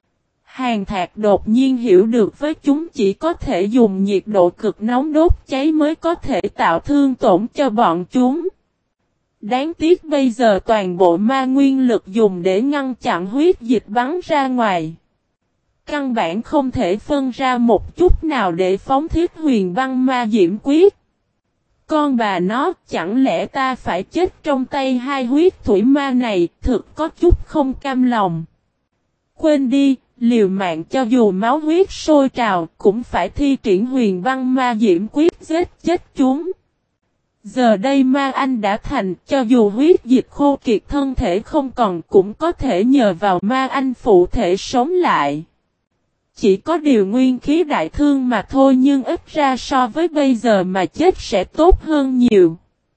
[SPEAKER 1] Hàn Thạc đột nhiên hiểu được với chúng chỉ có thể dùng nhiệt độ cực nóng đốt cháy mới có thể tạo thương tổn cho bọn chúng. Đáng tiếc bây giờ toàn bộ ma nguyên lực dùng để ngăn chặn huyết dịch bắn ra ngoài. Căn bản không thể phân ra một chút nào để phóng thiết huyền băng ma diễm quyết. Con bà nó, chẳng lẽ ta phải chết trong tay hai huyết thủy ma này, thực có chút không cam lòng. Quên đi, liều mạng cho dù máu huyết sôi trào, cũng phải thi triển huyền băng ma diễm quyết giết chết chúng. Giờ đây ma anh đã thành, cho dù huyết dịch khô kiệt thân thể không còn cũng có thể nhờ vào ma anh phụ thể sống lại. Chỉ có điều nguyên khí đại thương mà thôi nhưng ít ra so với bây giờ mà chết sẽ tốt hơn nhiều.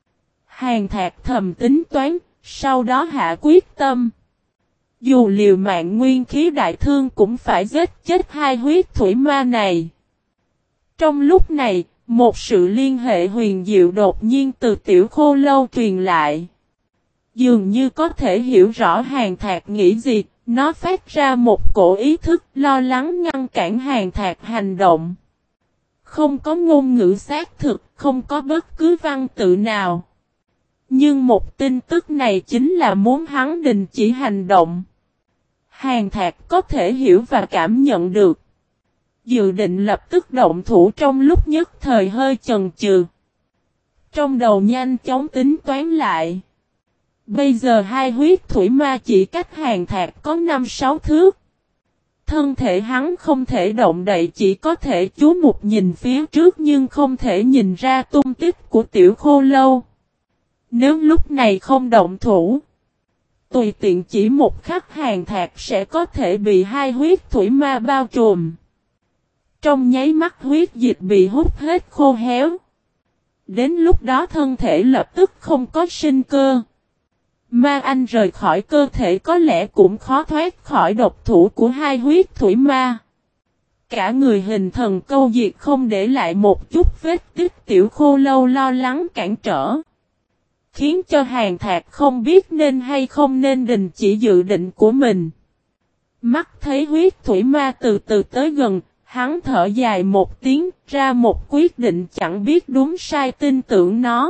[SPEAKER 1] Hàn Thạc thầm tính toán, sau đó hạ quyết tâm. Dù liều mạng nguyên khí đại thương cũng phải giết chết hai huyết thủy ma này. Trong lúc này, một sự liên hệ huyền diệu đột nhiên từ tiểu khô lâu truyền lại. Dường như có thể hiểu rõ Hàn Thạc nghĩ gì. Nó phát ra một cổ ý thức lo lắng ngăn cản Hàn Thạc hành động. Không có ngôn ngữ xác thực, không có bất cứ văn tự nào. Nhưng một tin tức này chính là muốn hắn đình chỉ hành động. Hàn Thạc có thể hiểu và cảm nhận được. Dự định lập tức động thủ trong lúc nhất thời hơi chần chừ. Trong đầu nhanh chóng tính toán lại. Bây giờ hai huyết thủy ma chỉ cách Hàn Thạc có 5-6 thước. Thân thể hắn không thể động đậy chỉ có thể chú mục nhìn phía trước nhưng không thể nhìn ra tung tích của tiểu khô lâu. Nếu lúc này không động thủ, tùy tiện chỉ một khắc Hàn Thạc sẽ có thể bị hai huyết thủy ma bao trùm. Trong nháy mắt huyết dịch bị hút hết khô héo. Đến lúc đó thân thể lập tức không có sinh cơ. Ma anh rời khỏi cơ thể có lẽ cũng khó thoát khỏi độc thủ của hai huyết thủy ma. Cả người hình thần câu diệt không để lại một chút vết tích tiểu khô lâu lo lắng cản trở. Khiến cho Hàn Thạc không biết nên hay không nên đình chỉ dự định của mình. Mắt thấy huyết thủy ma từ từ tới gần, hắn thở dài một tiếng ra một quyết định chẳng biết đúng sai tin tưởng nó.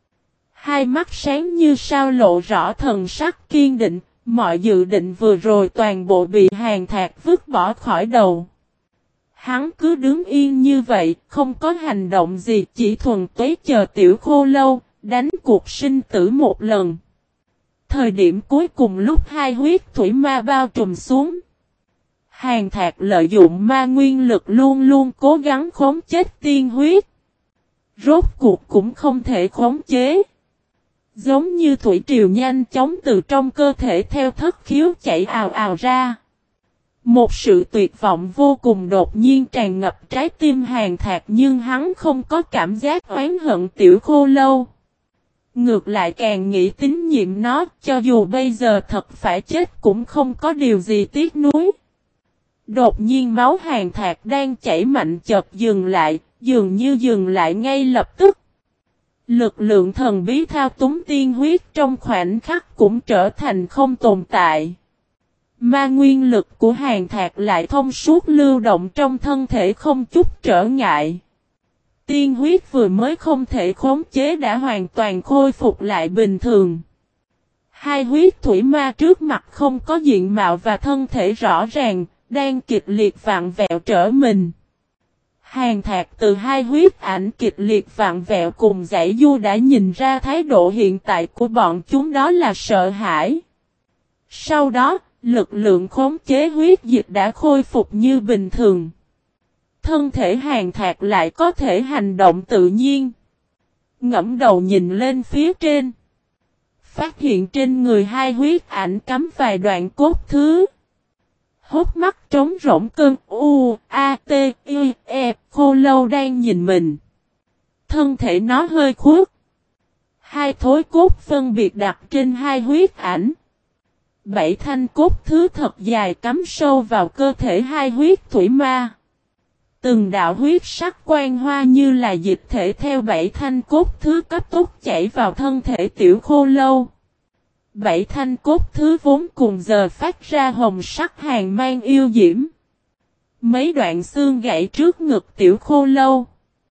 [SPEAKER 1] Hai mắt sáng như sao lộ rõ thần sắc kiên định, mọi dự định vừa rồi toàn bộ bị Hàn Thạc vứt bỏ khỏi đầu. Hắn cứ đứng yên như vậy, không có hành động gì, chỉ thuần túy chờ tiểu khô lâu, đánh cuộc sinh tử một lần. Thời điểm cuối cùng lúc hai huyết thủy ma bao trùm xuống, Hàn Thạc lợi dụng ma nguyên lực luôn luôn cố gắng khống chế tiên huyết. Rốt cuộc cũng không thể khống chế. Giống như thủy triều nhanh chóng từ trong cơ thể theo thất khiếu chảy ào ào ra. Một sự tuyệt vọng vô cùng đột nhiên tràn ngập trái tim Hàn Thạc, nhưng hắn không có cảm giác oán hận Tiểu Khô Lâu. Ngược lại càng nghĩ tín nhiệm nó, cho dù bây giờ thật phải chết cũng không có điều gì tiếc nuối. Đột nhiên máu Hàn Thạc đang chảy mạnh chợt dừng lại, dường như dừng lại ngay lập tức. Lực lượng thần bí thao túng tiên huyết trong khoảnh khắc cũng trở thành không tồn tại. Ma nguyên lực của Hàn Thạc lại thông suốt lưu động trong thân thể không chút trở ngại. Tiên huyết vừa mới không thể khống chế đã hoàn toàn khôi phục lại bình thường. Hai huyết thủy ma trước mặt không có diện mạo và thân thể rõ ràng, đang kịch liệt vặn vẹo trở mình. Hàn Thạc từ hai huyết ảnh kịch liệt vặn vẹo cùng giải du đã nhìn ra thái độ hiện tại của bọn chúng đó là sợ hãi. Sau đó, lực lượng khống chế huyết dịch đã khôi phục như bình thường. Thân thể Hàn Thạc lại có thể hành động tự nhiên. Ngẫm đầu nhìn lên phía trên. Phát hiện trên người hai huyết ảnh cắm vài đoạn cốt thứ. Hốc mắt trống rỗng cơn u, a, t, i, e, Khô Lâu đang nhìn mình. Thân thể nó hơi khuất. Hai thối cốt phân biệt đặt trên hai huyết ảnh. 7 thanh cốt thứ thật dài cắm sâu vào cơ thể hai huyết thủy ma. Từng đạo huyết sắc quang hoa như là dịch thể theo 7 thanh cốt thứ cấp tốc chảy vào thân thể Tiểu Khô Lâu. 7 thanh cốt thứ vốn cùng giờ phát ra hồng sắc hàn mang yêu diễm. Mấy đoạn xương gãy trước ngực Tiểu Khô Lâu.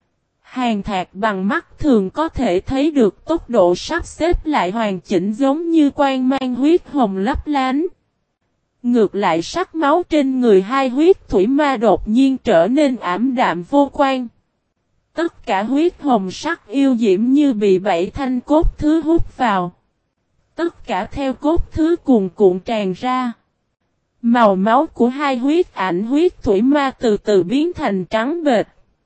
[SPEAKER 1] Hàn Thạc bằng mắt thường có thể thấy được tốc độ sắp xếp lại hoàn chỉnh giống như quang mang huyết hồng lấp lánh. Ngược lại sắc máu trên người hai huyết thủy ma đột nhiên trở nên ảm đạm vô quang. Tất cả huyết hồng sắc yêu diễm như bị 7 thanh cốt thứ hút vào. Tất cả theo cốt thứ cuồn cuộn tràn ra. Màu máu của hai huyết ảnh huyết thủy ma từ từ biến thành trắng bệch.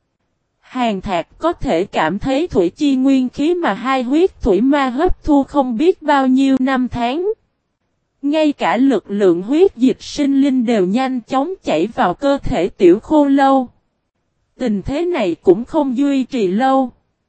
[SPEAKER 1] Hàn Thạc có thể cảm thấy thủy chi nguyên khí mà hai huyết thủy ma hấp thu không biết bao nhiêu năm tháng. Ngay cả lực lượng huyết dịch sinh linh đều nhanh chóng chảy vào cơ thể Tiểu Khô Lâu. Tình thế này cũng không duy trì lâu.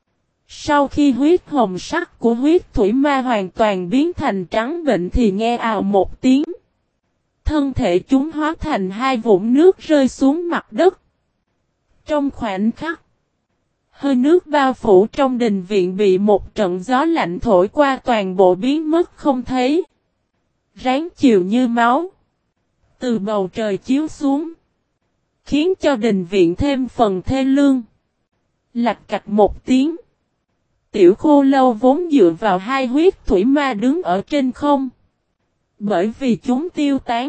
[SPEAKER 1] Sau khi huyết hồng sắc của huyết thủy ma hoàn toàn biến thành trắng bệnh thì nghe ào một tiếng. Thân thể chúng hóa thành hai vũng nước rơi xuống mặt đất. Trong khoảnh khắc, hơi nước bao phủ trong đình viện bị một trận gió lạnh thổi qua toàn bộ biến mất không thấy. Ráng chiều như máu. Từ bầu trời chiếu xuống. Khiến cho đình viện thêm phần thê lương. Lạch cạch một tiếng. Tiểu Khô Lâu vốn dựa vào hai huyết thủy ma đứng ở trên không. Bởi vì chúng tiêu tán.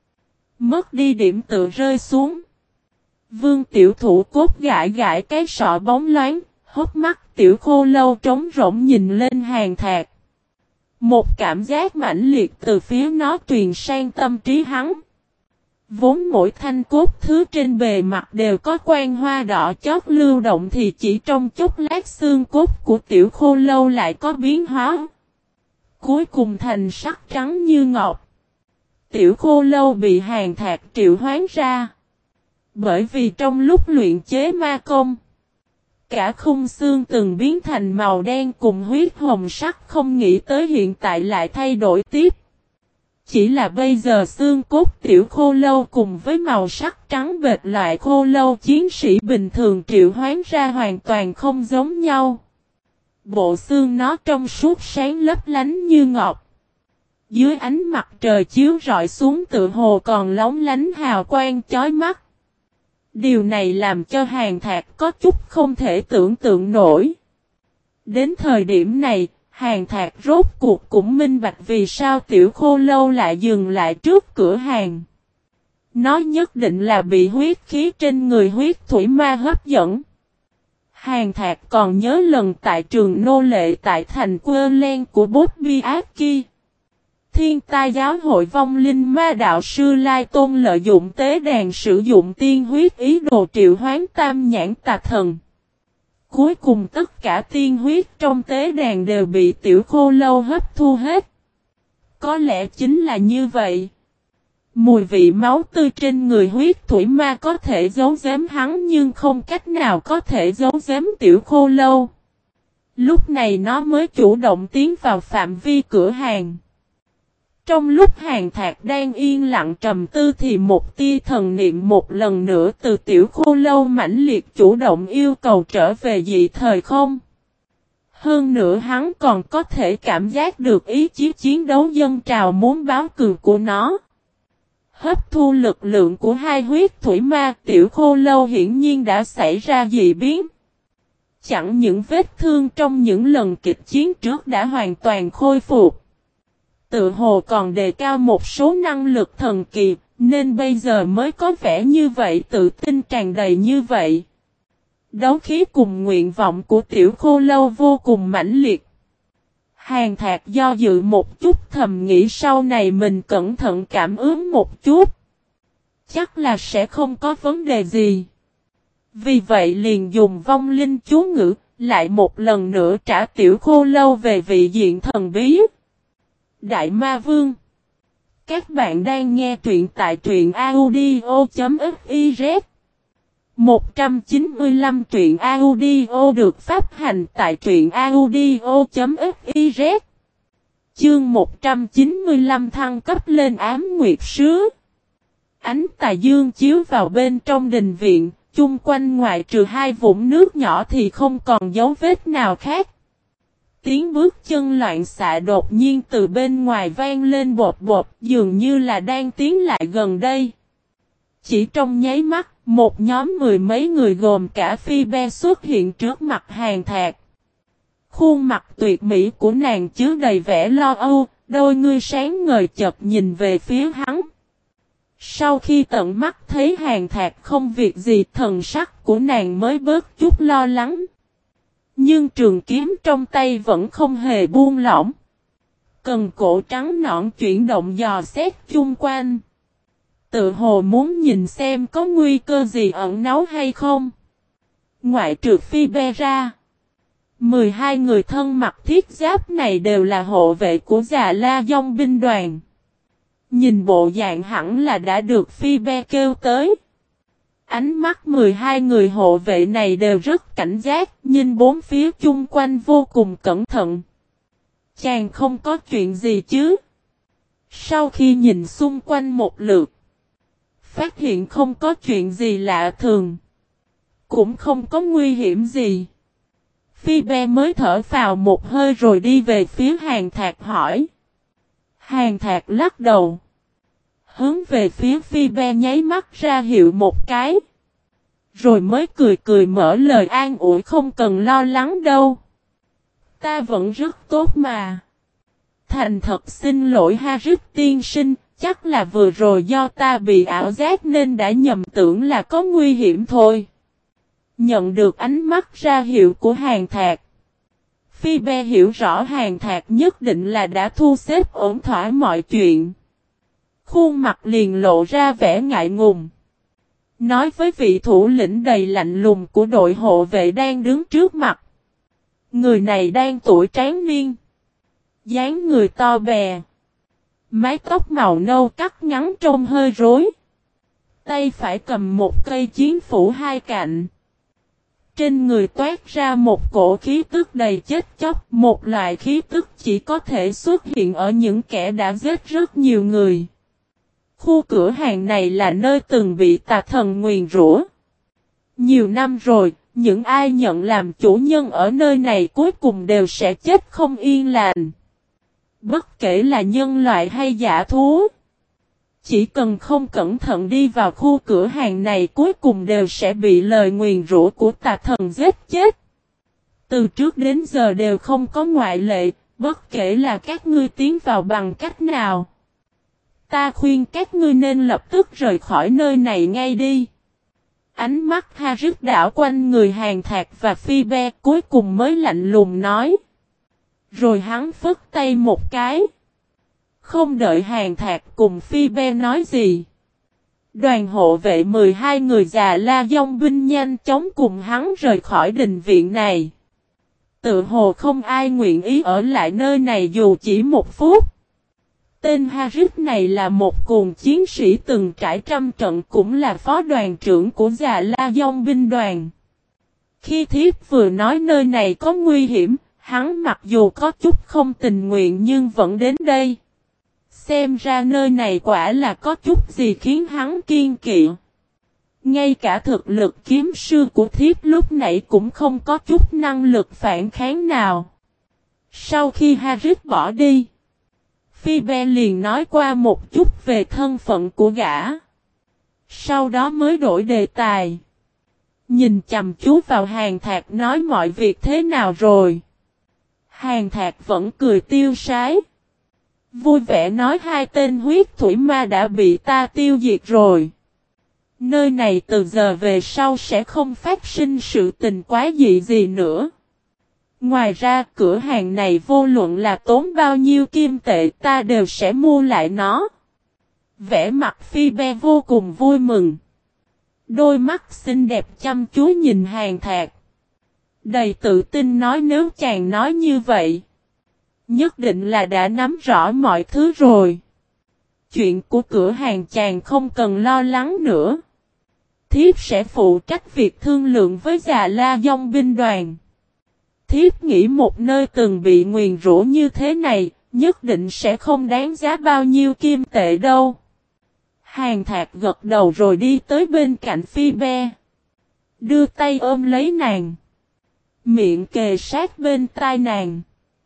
[SPEAKER 1] Mất đi điểm tựa rơi xuống. Vương Tiểu Thủ cốt gãi gãi cái sọ bóng loáng. Hốc mắt Tiểu Khô Lâu trống rỗng nhìn lên Hàn Thạc. Một cảm giác mãnh liệt từ phía nó truyền sang tâm trí hắn. Vốn mỗi thanh cốt thứ trên bề mặt đều có quang hoa đỏ chót lưu động thì chỉ trong chốc lát xương cốt của Tiểu Khô Lâu lại có biến hóa. Cuối cùng thành sắc trắng như ngọc. Tiểu Khô Lâu bị Hàn Thạc triệu hoán ra. Bởi vì trong lúc luyện chế ma công, cả khung xương từng biến thành màu đen cùng huyết hồng sắc, không nghĩ tới hiện tại lại thay đổi tiếp. Chỉ là bây giờ xương cốt Tiểu Khô Lâu cùng với màu sắc trắng bệt loại khô lâu chiến sĩ bình thường triệu hoán ra hoàn toàn không giống nhau. Bộ xương nó trong suốt sáng lấp lánh như ngọc. Dưới ánh mặt trời chiếu rọi xuống tựa hồ còn lóng lánh hào quang chói mắt. Điều này làm cho Hàn Thạc có chút không thể tưởng tượng nổi. Đến thời điểm này, Hàn Thạc rốt cuộc cũng minh bạch vì sao Tiểu Khô Lâu lại dừng lại trước cửa hàng. Nó nhất định là bị huyết khí trên người huyết thủy ma hấp dẫn. Hàn Thạc còn nhớ lần tại trường nô lệ tại thành Quơ Len của Bobby Aki. Thiên Tai giáo hội vong linh ma đạo sư Lai Tôn lợi dụng tế đàn sử dụng tiên huyết ý đồ triệu hoán tam nhãn tà thần. Cuối cùng tất cả tiên huyết trong tế đàn đều bị tiểu khô lâu hấp thu hết. Có lẽ chính là như vậy. Mùi vị máu tươi trên người huyết thủy ma có thể giấu giếm hắn nhưng không cách nào có thể giấu giếm tiểu khô lâu. Lúc này nó mới chủ động tiến vào phạm vi cửa hàng. Trong lúc Hàng Thạc đang yên lặng trầm tư thì một tia thần niệm một lần nữa từ tiểu khô lâu mãnh liệt chủ động yêu cầu trở về dị thời không. Hơn nữa hắn còn có thể cảm giác được ý chí chiến đấu dâng trào muốn báo cường của nó. Hấp thu lực lượng của hai huyết thủy ma, tiểu khô lâu hiển nhiên đã xảy ra dị biến. Chẳng những vết thương trong những lần kịch chiến trước đã hoàn toàn khôi phục. Tự hồ còn đề cao một số năng lực thần kỳ, nên bây giờ mới có vẻ như vậy, tự tin tràn đầy như vậy. Đấu khí cùng nguyện vọng của tiểu khô lâu vô cùng mãnh liệt. Hàng Thạc do dự một chút thầm nghĩ sau này mình cẩn thận cảm ứng một chút. Chắc là sẽ không có vấn đề gì. Vì vậy liền dùng vong linh chú ngữ, lại một lần nữa trả tiểu khô lâu về vị diện thần bí. Đại Ma Vương. Các bạn đang nghe truyện tại truyện audio.fiz. 195 truyện audio được phát hành tại truyện audio.fiz. Chương 195 thăng cấp lên ám nguyệt sứ. Ánh tà dương chiếu vào bên trong đình viện, chung quanh ngoại trừ hai vũng nước nhỏ thì không còn dấu vết nào khác. Tiếng bước chân loạn xạ đột nhiên từ bên ngoài vang lên bột bột, dường như là đang tiến lại gần đây. Chỉ trong nháy mắt, một nhóm mười mấy người gồm cả Phi Be xuất hiện trước mặt Hàng Thạc. Khuôn mặt tuyệt mỹ của nàng chứa đầy vẻ lo âu, đôi ngươi sáng ngời chợt nhìn về phía hắn. Sau khi tận mắt thấy Hàng Thạc không việc gì, thần sắc của nàng mới bớt chút lo lắng. Nhưng trường kiếm trong tay vẫn không hề buông lỏng. Cần cổ trắng nõn chuyển động dò xét chung quanh. Tự hồ muốn nhìn xem có nguy cơ gì ẩn náu hay không. Ngoại trừ Phi Be ra, 12 người thân mặc thiết giáp này đều là hộ vệ của Già La Dông binh đoàn. Nhìn bộ dạng hẳn là đã được Phi Be kêu tới. Ánh mắt 12 người hộ vệ này đều rất cảnh giác, nhìn bốn phía chung quanh vô cùng cẩn thận. Chàng không có chuyện gì chứ? Sau khi nhìn xung quanh một lượt, phát hiện không có chuyện gì lạ thường, cũng không có nguy hiểm gì. Phi Be mới thở phào một hơi rồi đi về phía Hàng Thạc hỏi. Hàng Thạc lắc đầu, hướng về phía Phi Be nháy mắt ra hiệu một cái. Rồi mới cười cười mở lời an ủi, không cần lo lắng đâu. Ta vẫn rất tốt mà. Thành thật xin lỗi Harris tiên sinh, chắc là vừa rồi do ta bị ảo giác nên đã nhầm tưởng là có nguy hiểm thôi. Nhận được ánh mắt ra hiệu của Hàng Thạc, Phi Be hiểu rõ Hàng Thạc nhất định là đã thu xếp ổn thỏa mọi chuyện. Khuôn mặt liền lộ ra vẻ ngại ngùng. Nói với vị thủ lĩnh đầy lạnh lùng của đội hộ vệ đang đứng trước mặt. Người này đang tuổi tráng niên, dáng người to bè, mái tóc màu nâu cắt ngắn trông hơi rối. Tay phải cầm một cây chiến phủ hai cạnh. Trên người toát ra một cổ khí tức đầy chết chóc, một loại khí tức chỉ có thể xuất hiện ở những kẻ đã giết rất nhiều người. Khu cửa hàng này là nơi từng bị tà thần nguyền rủa. Nhiều năm rồi, những ai nhận làm chủ nhân ở nơi này cuối cùng đều sẽ chết không yên lành. Bất kể là nhân loại hay dã thú, chỉ cần không cẩn thận đi vào khu cửa hàng này cuối cùng đều sẽ bị lời nguyền rủa của tà thần giết chết. Từ trước đến giờ đều không có ngoại lệ, bất kể là các ngươi tiến vào bằng cách nào. Ta khuyên các ngươi nên lập tức rời khỏi nơi này ngay đi. Ánh mắt Harris đảo quanh người Hàng Thạc và Phi Be cuối cùng mới lạnh lùng nói. Rồi hắn phất tay một cái. Không đợi Hàn Thạc cùng Phi Be nói gì. Đoàn hộ vệ 12 người già La Dông binh nhanh chóng cùng hắn rời khỏi đình viện này. Tự hồ không ai nguyện ý ở lại nơi này dù chỉ một phút. Tên Harit này là một cuồng chiến sĩ từng trải trăm trận, cũng là phó đoàn trưởng của già La Dông binh đoàn. Khi thiếp vừa nói nơi này có nguy hiểm, hắn mặc dù có chút không tình nguyện nhưng vẫn đến đây. Xem ra nơi này quả là có chút gì khiến hắn kiêng kỵ. Ngay cả thực lực kiếm sư của thiếp lúc nãy cũng không có chút năng lực phản kháng nào. Sau khi Harit bỏ đi, Phi Be liền nói qua một chút về thân phận của gã. Sau đó mới đổi đề tài. Nhìn chăm chú vào Hàn Thạc nói mọi việc thế nào rồi. Hàn Thạc vẫn cười tiêu sái. Vui vẻ nói 2 tên huyết thủy ma đã bị ta tiêu diệt rồi. Nơi này từ giờ về sau sẽ không phát sinh sự tình quái dị gì nữa. Ngoài ra cửa hàng này vô luận là tốn bao nhiêu kim tệ ta đều sẽ mua lại nó. Vẻ mặt Phi Be vô cùng vui mừng. Đôi mắt xinh đẹp chăm chú nhìn Hàn Thạc. Đầy tự tin nói nếu chàng nói như vậy, nhất định là đã nắm rõ mọi thứ rồi. Chuyện của cửa hàng chàng không cần lo lắng nữa. Thiếp sẽ phụ trách việc thương lượng với già La Dông binh đoàn. Thiếp nghĩ một nơi từng bị nguyền rủa như thế này, nhất định sẽ không đáng giá bao nhiêu kim tệ đâu. Hàn Thạc gật đầu rồi đi tới bên cạnh Phi Be. Đưa tay ôm lấy nàng. Miệng kề sát bên tai nàng.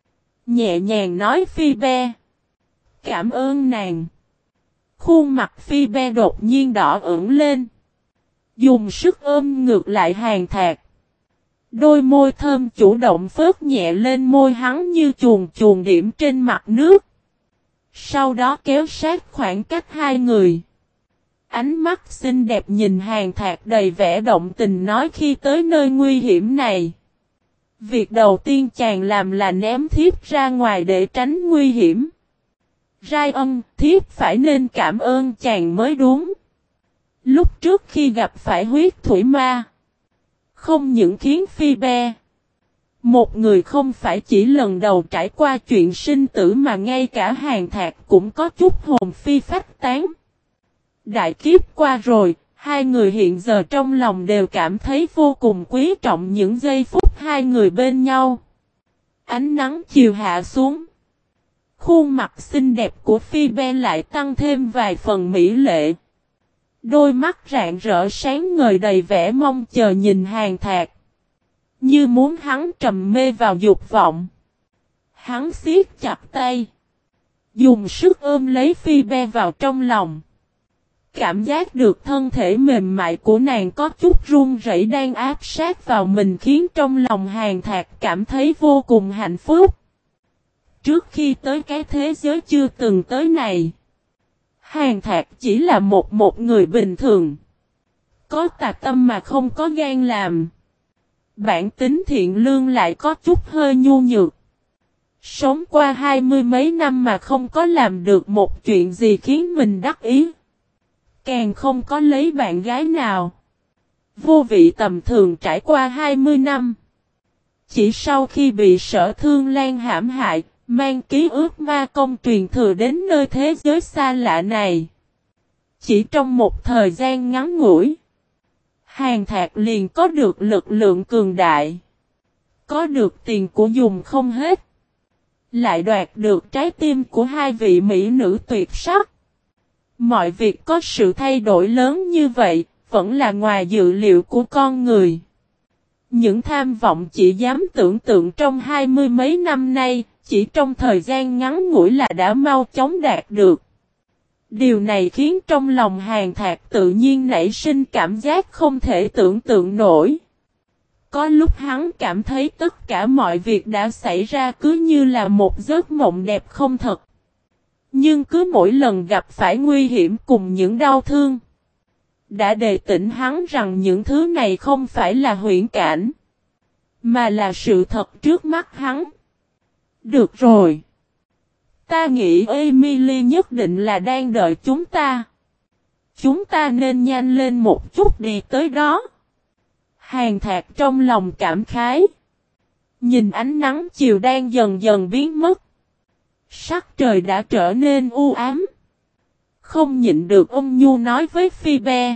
[SPEAKER 1] Nhẹ nhàng nói Phi Be. Cảm ơn nàng. Khuôn mặt Phi Be đột nhiên đỏ ửng lên. Dùng sức ôm ngược lại Hàn Thạc. Đôi môi thơm chủ động phớt nhẹ lên môi hắn như chuồn chuồn điểm trên mặt nước. Sau đó kéo sát khoảng cách hai người. Ánh mắt xinh đẹp nhìn Hàn Thạc đầy vẻ động tình nói khi tới nơi nguy hiểm này. Việc đầu tiên chàng làm là ném thiếp ra ngoài để tránh nguy hiểm. Rai ân, thiếp phải nên cảm ơn chàng mới đúng. Lúc trước khi gặp phải huyết thủy ma, không những khiến Phi Be, một người không phải chỉ lần đầu trải qua chuyện sinh tử mà ngay cả Hàn Thạc cũng có chút hồn phi phách tán. Đại kiếp qua rồi, hai người hiện giờ trong lòng đều cảm thấy vô cùng quý trọng những giây phút hai người bên nhau. Ánh nắng chiều hạ xuống. Khuôn mặt xinh đẹp của Phi Be lại tăng thêm vài phần mỹ lệ. Đôi mắt rạng rỡ sáng ngời đầy vẻ mong chờ nhìn Hàn Thạc. Như muốn hắn trầm mê vào dục vọng. Hắn siết chặt tay. Dùng sức ôm lấy Phi Be vào trong lòng. Cảm giác được thân thể mềm mại của nàng có chút run rẩy đang áp sát vào mình khiến trong lòng Hàn Thạc cảm thấy vô cùng hạnh phúc. Trước khi tới cái thế giới chưa từng tới này, Hàn Thạc chỉ là một người bình thường. Có tà tâm mà không có gan làm. Bản tính thiện lương lại có chút hơi nhu nhược. Sống qua 20 mấy năm mà không có làm được một chuyện gì khiến mình đắc ý. Càng không có lấy bạn gái nào. Vô vị tầm thường trải qua 20 năm. Chỉ sau khi bị Sở Thương Lan hãm hại, mang ký ức ma công truyền thừa đến nơi thế giới xa lạ này. Chỉ trong một thời gian ngắn ngủi, Hàn Thạc liền có được lực lượng cường đại. Có được tiền của dùng không hết. Lại đoạt được trái tim của hai vị mỹ nữ tuyệt sắc. Mọi việc có sự thay đổi lớn như vậy, vẫn là ngoài dự liệu của con người. Những tham vọng chỉ dám tưởng tượng trong 20 mấy năm nay, chỉ trong thời gian ngắn ngủi là đã mau chóng đạt được. Điều này khiến trong lòng Hàn Thạc tự nhiên nảy sinh cảm giác không thể tưởng tượng nổi. Có lúc hắn cảm thấy tất cả mọi việc đã xảy ra cứ như là một giấc mộng đẹp không thật. Nhưng cứ mỗi lần gặp phải nguy hiểm cùng những đau thương, đã đề tỉnh hắn rằng những thứ này không phải là huyễn cảnh, mà là sự thật trước mắt hắn. Được rồi. Ta nghĩ Emily nhất định là đang đợi chúng ta. Chúng ta nên nhanh lên một chút đi tới đó. Hàn Thạc trong lòng cảm khái. Nhìn ánh nắng chiều đang dần dần biến mất. Sắc trời đã trở nên u ám. Không nhịn được ông Nhu nói với Phoebe.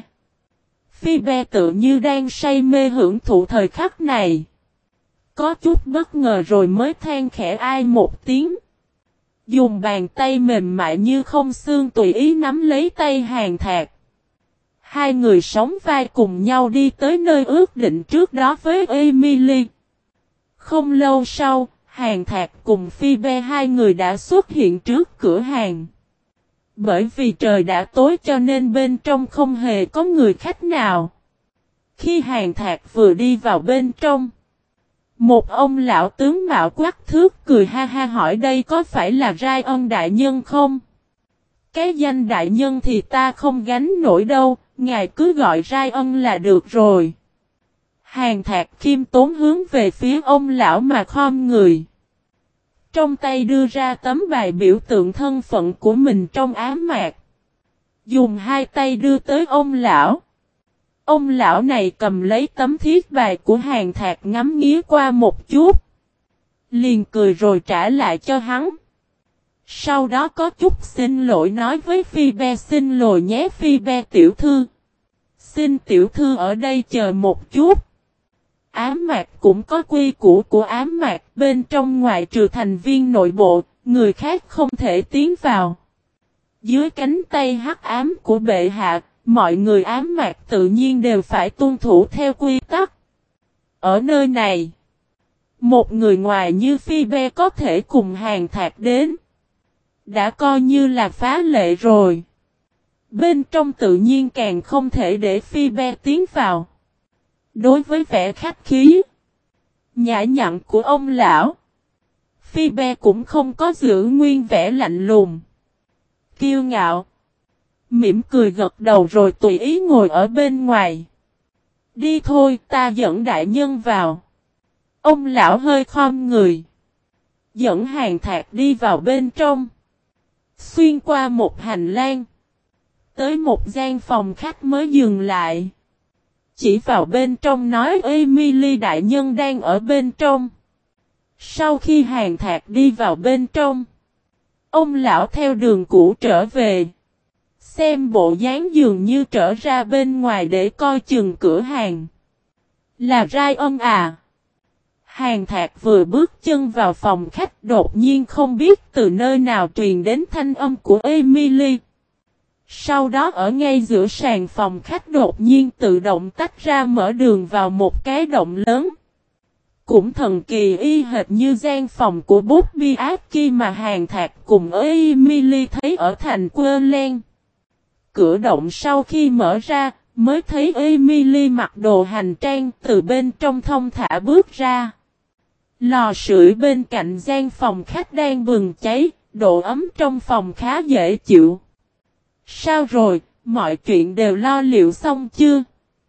[SPEAKER 1] Phoebe tự như đang say mê hưởng thụ thời khắc này. Có chút bất ngờ rồi mới than khẽ ai một tiếng. Dùng bàn tay mềm mại như không xương tùy ý nắm lấy tay Hàn Thạc. Hai người sóng vai cùng nhau đi tới nơi ước định trước đó với Emily. Không lâu sau, Hàn Thạc cùng Phoebe hai người đã xuất hiện trước cửa hàng. Bởi vì trời đã tối cho nên bên trong không hề có người khách nào. Khi Hàn Thạc vừa đi vào bên trong, một ông lão tướng mạo quắc thước cười ha ha hỏi đây có phải là Ryan đại nhân không? Cái danh đại nhân thì ta không gánh nổi đâu, ngài cứ gọi Ryan là được rồi. Hàn Thạc khiêm tốn hướng về phía ông lão mà khom người. Trong tay đưa ra tấm bài biểu tượng thân phận của mình trong ám mạc. Dùng hai tay đưa tới ông lão. Ông lão này cầm lấy tấm thiết bài của Hàn Thạc ngắm nghía qua một chút. Liền cười rồi trả lại cho hắn. Sau đó có chút xin lỗi nói với Phoebe xin lỗi nhé Phoebe tiểu thư. Xin tiểu thư ở đây chờ một chút. Ám mạc cũng có quy củ của ám mạc bên trong ngoại trừ thành viên nội bộ, người khác không thể tiến vào. Dưới cánh tay hắc ám của bệ hạ, mọi người ám mạc tự nhiên đều phải tuân thủ theo quy tắc. Ở nơi này, một người ngoài như Phoebe có thể cùng Hàn Thạc đến. Đã coi như là phá lệ rồi. Bên trong tự nhiên càng không thể để Phoebe tiến vào. Đối với vẻ khách khí, nhã nhặn của ông lão, Phoebe cũng không có giữ nguyên vẻ lạnh lùng, kiêu ngạo. Mỉm cười gật đầu rồi tùy ý ngồi ở bên ngoài. Đi thôi, ta dẫn đại nhân vào. Ông lão hơi khom người, dẫn Hàn Thạc đi vào bên trong. Xuyên qua một hành lang, tới một gian phòng khách mới dừng lại. Chỉ vào bên trong nói Emily đại nhân đang ở bên trong. Sau khi Hàn Thạc đi vào bên trong, ông lão theo đường cũ trở về. Xem bộ dáng dường như trở ra bên ngoài để coi chừng cửa hàng. Là Ryan à? Hàn Thạc vừa bước chân vào phòng khách đột nhiên không biết từ nơi nào truyền đến thanh âm của Emily. Sau đó ở ngay giữa sàn phòng khách đột nhiên tự động tách ra mở đường vào một cái động lớn. Cũng thần kỳ y hệt như gian phòng của Bobby Aki mà Hàn Thạc cùng Emily thấy ở thành Querlen. Cửa động sau khi mở ra, mới thấy Emily mặc đồ hành trang từ bên trong thong thả bước ra. Lò sưởi bên cạnh gian phòng khách đang bừng cháy, độ ấm trong phòng khá dễ chịu. Sao rồi, mọi chuyện đều lo liệu xong chưa?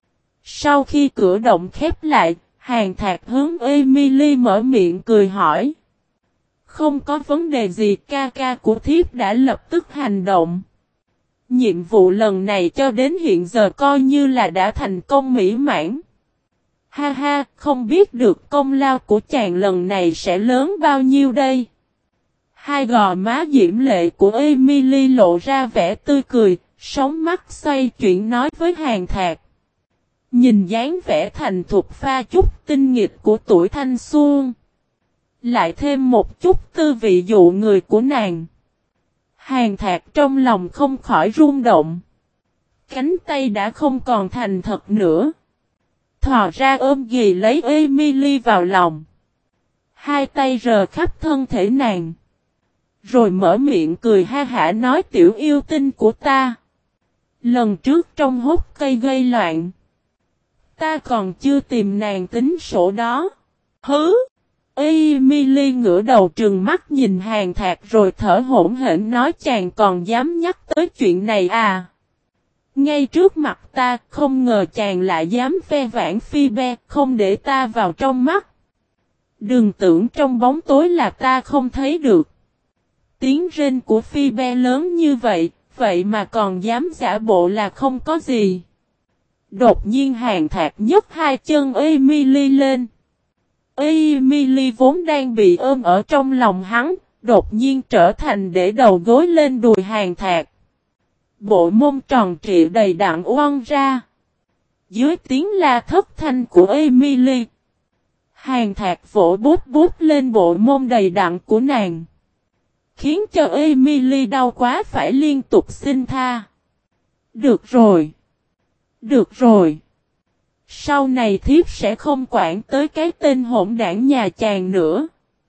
[SPEAKER 1] Sau khi cửa động khép lại, Hàn Thạc hướng Emily mở miệng cười hỏi. Không có vấn đề gì, ca ca của thiếp đã lập tức hành động. Nhiệm vụ lần này cho đến hiện giờ coi như là đã thành công mỹ mãn. Ha ha, không biết được công lao của chàng lần này sẽ lớn bao nhiêu đây. Hai gò má diễm lệ của Emily lộ ra vẻ tươi cười, sóng mắt xoay chuyển nói với Hàn Thạc. Nhìn dáng vẻ thành thục pha chút tinh nghịch của tuổi thanh xuân. Lại thêm một chút tư vị dụ người của nàng. Hàn Thạc trong lòng không khỏi rung động. Cánh tay đã không còn thành thật nữa. Thò ra ôm ghì lấy Emily vào lòng. Hai tay rờ khắp thân thể nàng. Rồi mở miệng cười ha hả nói tiểu yêu tinh của ta. Lần trước trong hút cây gây loạn. Ta còn chưa tìm nàng tính sổ đó. Hứ! Emily ngửa đầu trừng mắt nhìn Hàn Thạc rồi thở hổn hển nói chàng còn dám nhắc tới chuyện này à. Ngay trước mặt ta không ngờ chàng lại dám ve vãn Phoebe không để ta vào trong mắt. Đừng tưởng trong bóng tối là ta không thấy được. tiếng rên của Phi Be lớn như vậy, vậy mà còn dám giả bộ là không có gì. Đột nhiên Hàn Thạc nhấc hai chân Emily lên. Emily vốn đang bị ôm ở trong lòng hắn, đột nhiên trở thành để đầu gối lên đùi Hàn Thạc. Bộ mông tròn trịa đầy đặn oăn ra. Dưới tiếng la thất thanh của Emily, Hàn Thạc vỗ bút bút lên bộ mông đầy đặn của nàng, khiến cho Emily đau quá phải liên tục xin tha. Được rồi. Được rồi. Sau này thiếp sẽ không quản tới cái tên hỗn đảng nhà chàng nữa.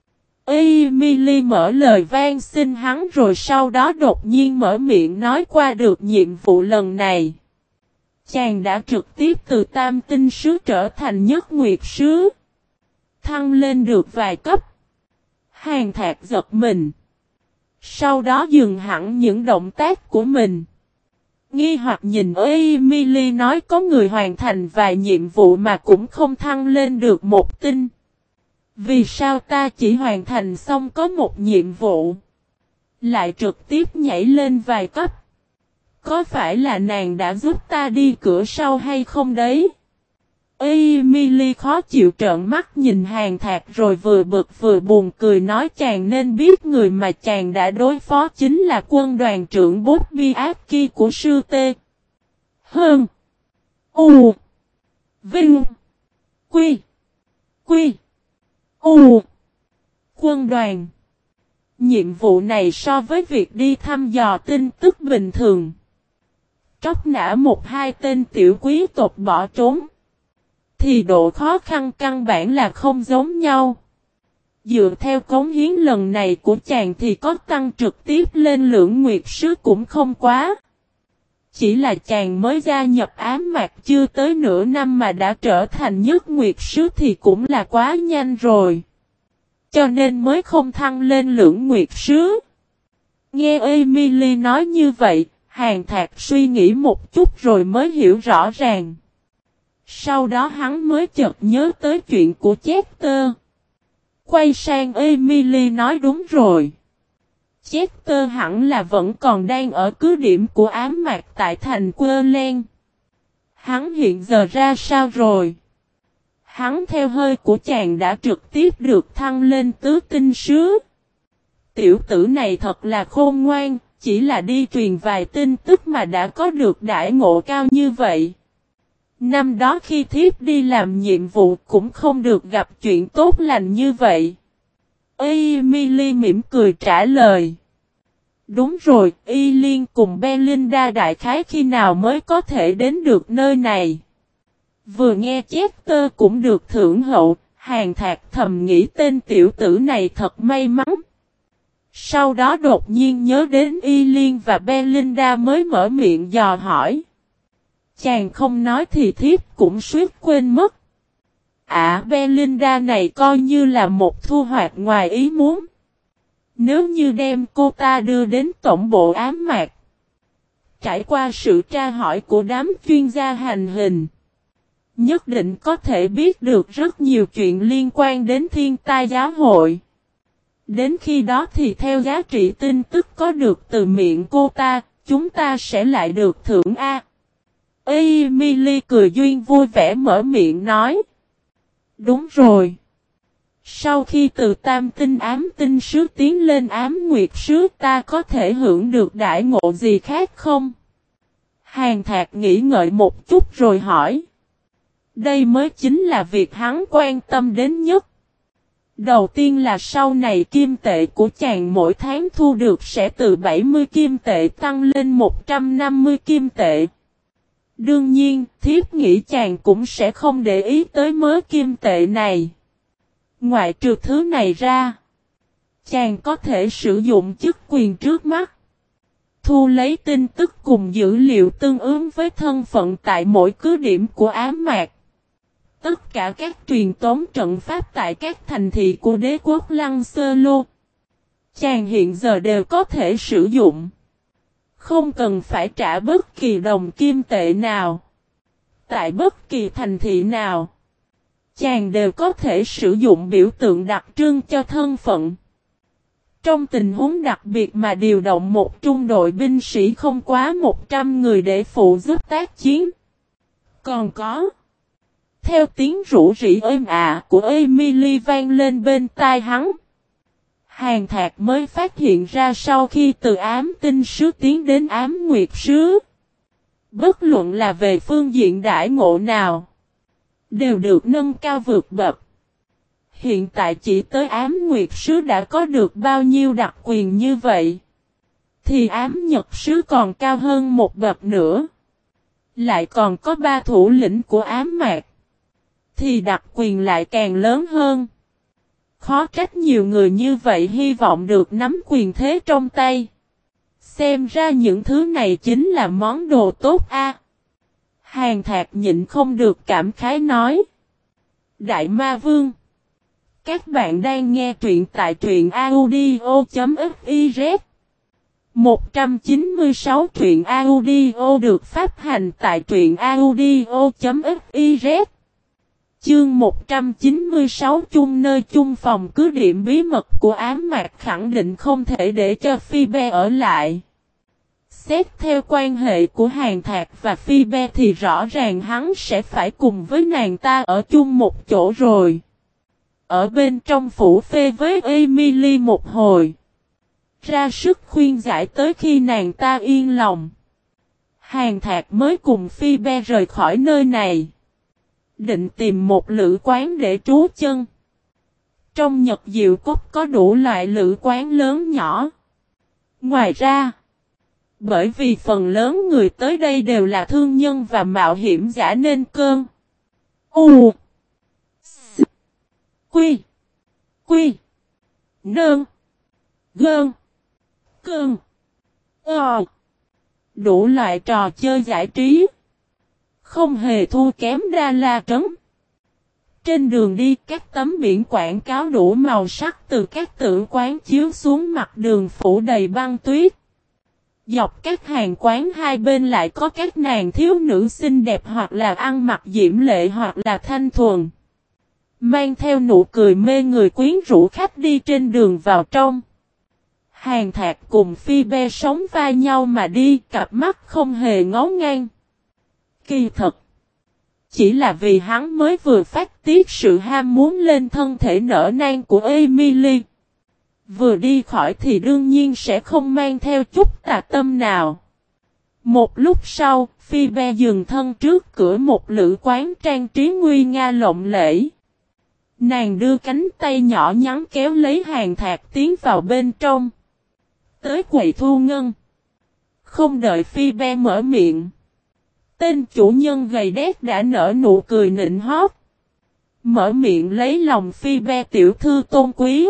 [SPEAKER 1] Emily mở lời van xin hắn rồi sau đó đột nhiên mở miệng nói qua được nhiệm vụ lần này. Chàng đã trực tiếp từ tam tinh sứ trở thành nhất nguyệt sứ. Thăng lên được vài cấp. Hàn Thạc giật mình. Sau đó dừng hẳn những động tác của mình. Nghi hoặc nhìn Emily nói có người hoàn thành vài nhiệm vụ mà cũng không thăng lên được một tinh. Vì sao ta chỉ hoàn thành xong có một nhiệm vụ, lại trực tiếp nhảy lên vài cấp? Có phải là nàng đã giúp ta đi cửa sau hay không đấy? Emily khó chịu trợn mắt nhìn Hàn Thạc rồi vừa bực vừa buồn cười nói chàng nên biết người mà chàng đã đối phó chính là quân đoàn trưởng Bobby Aki của sư T. Hơn. U. Vinh. Quy. Quy. U. Quân đoàn. Nhiệm vụ này so với việc đi thăm dò tin tức bình thường, tróc nã một hai tên tiểu quý tộc bỏ trốn, thì độ khó khăn căn bản là không giống nhau. Dựa theo cống hiến lần này của chàng thì có tăng trực tiếp lên lưỡng nguyệt sứ cũng không quá. Chỉ là chàng mới gia nhập ám mạc chưa tới nửa năm mà đã trở thành nhất nguyệt sứ thì cũng là quá nhanh rồi. Cho nên mới không thăng lên lưỡng nguyệt sứ. Nghe Emily nói như vậy, Hàn Thạc suy nghĩ một chút rồi mới hiểu rõ ràng. Sau đó hắn mới chợt nhớ tới chuyện của Chester. Quay sang Emily nói đúng rồi. Chester hẳn là vẫn còn đang ở cứ điểm của ám mạc tại thành Querlen. Hắn hiện giờ ra sao rồi? Hắn theo hơi của chàng đã trực tiếp được thăng lên tứ tinh sứ. Tiểu tử này thật là khôn ngoan, chỉ là đi truyền vài tin tức mà đã có được đãi ngộ cao như vậy. Năm đó khi thiếp đi làm nhiệm vụ cũng không được gặp chuyện tốt lành như vậy. Emily mỉm cười trả lời. Đúng rồi, Y Liên cùng Belinda đại khái khi nào mới có thể đến được nơi này. Vừa nghe Chester cũng được thưởng hậu, Hàn Thạc thầm nghĩ tên tiểu tử này thật may mắn. Sau đó đột nhiên nhớ đến Y Liên và Belinda mới mở miệng dò hỏi. Chàng không nói thì thiếp cũng suýt quên mất. Belinda này coi như là một thu hoạch ngoài ý muốn. Nếu như đem cô ta đưa đến tổng bộ ám mạc, trải qua sự tra hỏi của đám chuyên gia hành hình, nhất định có thể biết được rất nhiều chuyện liên quan đến thiên tai giáo hội. Đến khi đó thì theo giá trị tin tức có được từ miệng cô ta, chúng ta sẽ lại được thưởng A. Emily cười duyên vui vẻ mở miệng nói. Đúng rồi. Sau khi từ tam tinh ám tinh sứ tiến lên ám nguyệt sứ ta có thể hưởng được đãi ngộ gì khác không? Hàn Thạc nghĩ ngợi một chút rồi hỏi. Đây mới chính là việc hắn quan tâm đến nhất. Đầu tiên là sau này kim tệ của chàng mỗi tháng thu được sẽ từ 70 kim tệ tăng lên 150 kim tệ. Đương nhiên, thiếp nghĩ chàng cũng sẽ không để ý tới mớ kim tệ này. Ngoại trừ thứ này ra, chàng có thể sử dụng chức quyền trước mắt, thu lấy tin tức cùng dữ liệu tương ứng với thân phận tại mỗi cứ điểm của ám mạc. Tất cả các truyền tống trận pháp tại các thành thị của đế quốc Lăng Sơ Lô, chàng hiện giờ đều có thể sử dụng. Không cần phải trả bất kỳ đồng kim tệ nào. Tại bất kỳ thành thị nào, chàng đều có thể sử dụng biểu tượng đặc trưng cho thân phận. Trong tình huống đặc biệt mà điều động một trung đội binh sĩ không quá 100 người để phụ giúp tác chiến. Còn có. Theo tiếng rủ rỉ êm ả của Emily vang lên bên tai hắn. Hàn Thạc mới phát hiện ra sau khi từ ám tinh sứ tiến đến ám nguyệt sứ. Bất luận là về phương diện đãi ngộ nào. Đều được nâng cao vượt bậc. Hiện tại chỉ tới ám nguyệt sứ đã có được bao nhiêu đặc quyền như vậy. Thì ám nhật sứ còn cao hơn một bậc nữa. Lại còn có 3 thủ lĩnh của ám mạc. Thì đặc quyền lại càng lớn hơn. Khó trách nhiều người như vậy hy vọng được nắm quyền thế trong tay. Xem ra những thứ này chính là món đồ tốt a. Hàn Thạc nhịn không được cảm khái nói. Đại Ma Vương. Các bạn đang nghe truyện tại truyện audio.fiz. 196 truyện audio được phát hành tại truyện audio.fiz. Chương 196 chung nơi chung phòng cứ điểm bí mật của ám mạc khẳng định không thể để cho Phi-be ở lại. Xét theo quan hệ của Hàn Thạc và Phi-be thì rõ ràng hắn sẽ phải cùng với nàng ta ở chung một chỗ rồi. Ở bên trong phủ phê với Emily một hồi. Ra sức khuyên giải tới khi nàng ta yên lòng. Hàn Thạc mới cùng Phi-be rời khỏi nơi này. Định tìm một lữ quán để trú chân. Trong Nhật Diệu Cốc có đủ loại lữ quán lớn nhỏ. Ngoài ra, bởi vì phần lớn người tới đây đều là thương nhân và mạo hiểm giả nên cơn. U. S. Quy. Quy. Nơn. Gơn. Cơn. Đủ loại trò chơi giải trí. Không hề thua kém Đa La Trấn. Trên đường đi các tấm biển quảng cáo đủ màu sắc từ các tử quán chiếu xuống mặt đường phủ đầy băng tuyết. Dọc các hàng quán hai bên lại có các nàng thiếu nữ xinh đẹp hoặc là ăn mặc diễm lệ hoặc là thanh thuần. Mang theo nụ cười mê người quyến rũ khách đi trên đường vào trong. Hàn Thạc cùng Phi-be sống vai nhau mà đi, cặp mắt không hề ngó ngang. Kỳ thật, chỉ là vì hắn mới vừa phát tiết sự ham muốn lên thân thể nở nang của Emily. Vừa đi khỏi thì đương nhiên sẽ không mang theo chút tà tâm nào. Một lúc sau, Phi-be dừng thân trước cửa một lữ quán trang trí nguy nga lộng lẫy. Nàng đưa cánh tay nhỏ nhắn kéo lấy Hàn Thạc tiến vào bên trong. Tới quầy thu ngân. Không đợi Phi-be mở miệng. Tên chủ nhân gầy đét đã nở nụ cười nịnh hót. Mở miệng lấy lòng Phi-be tiểu thư tôn quý.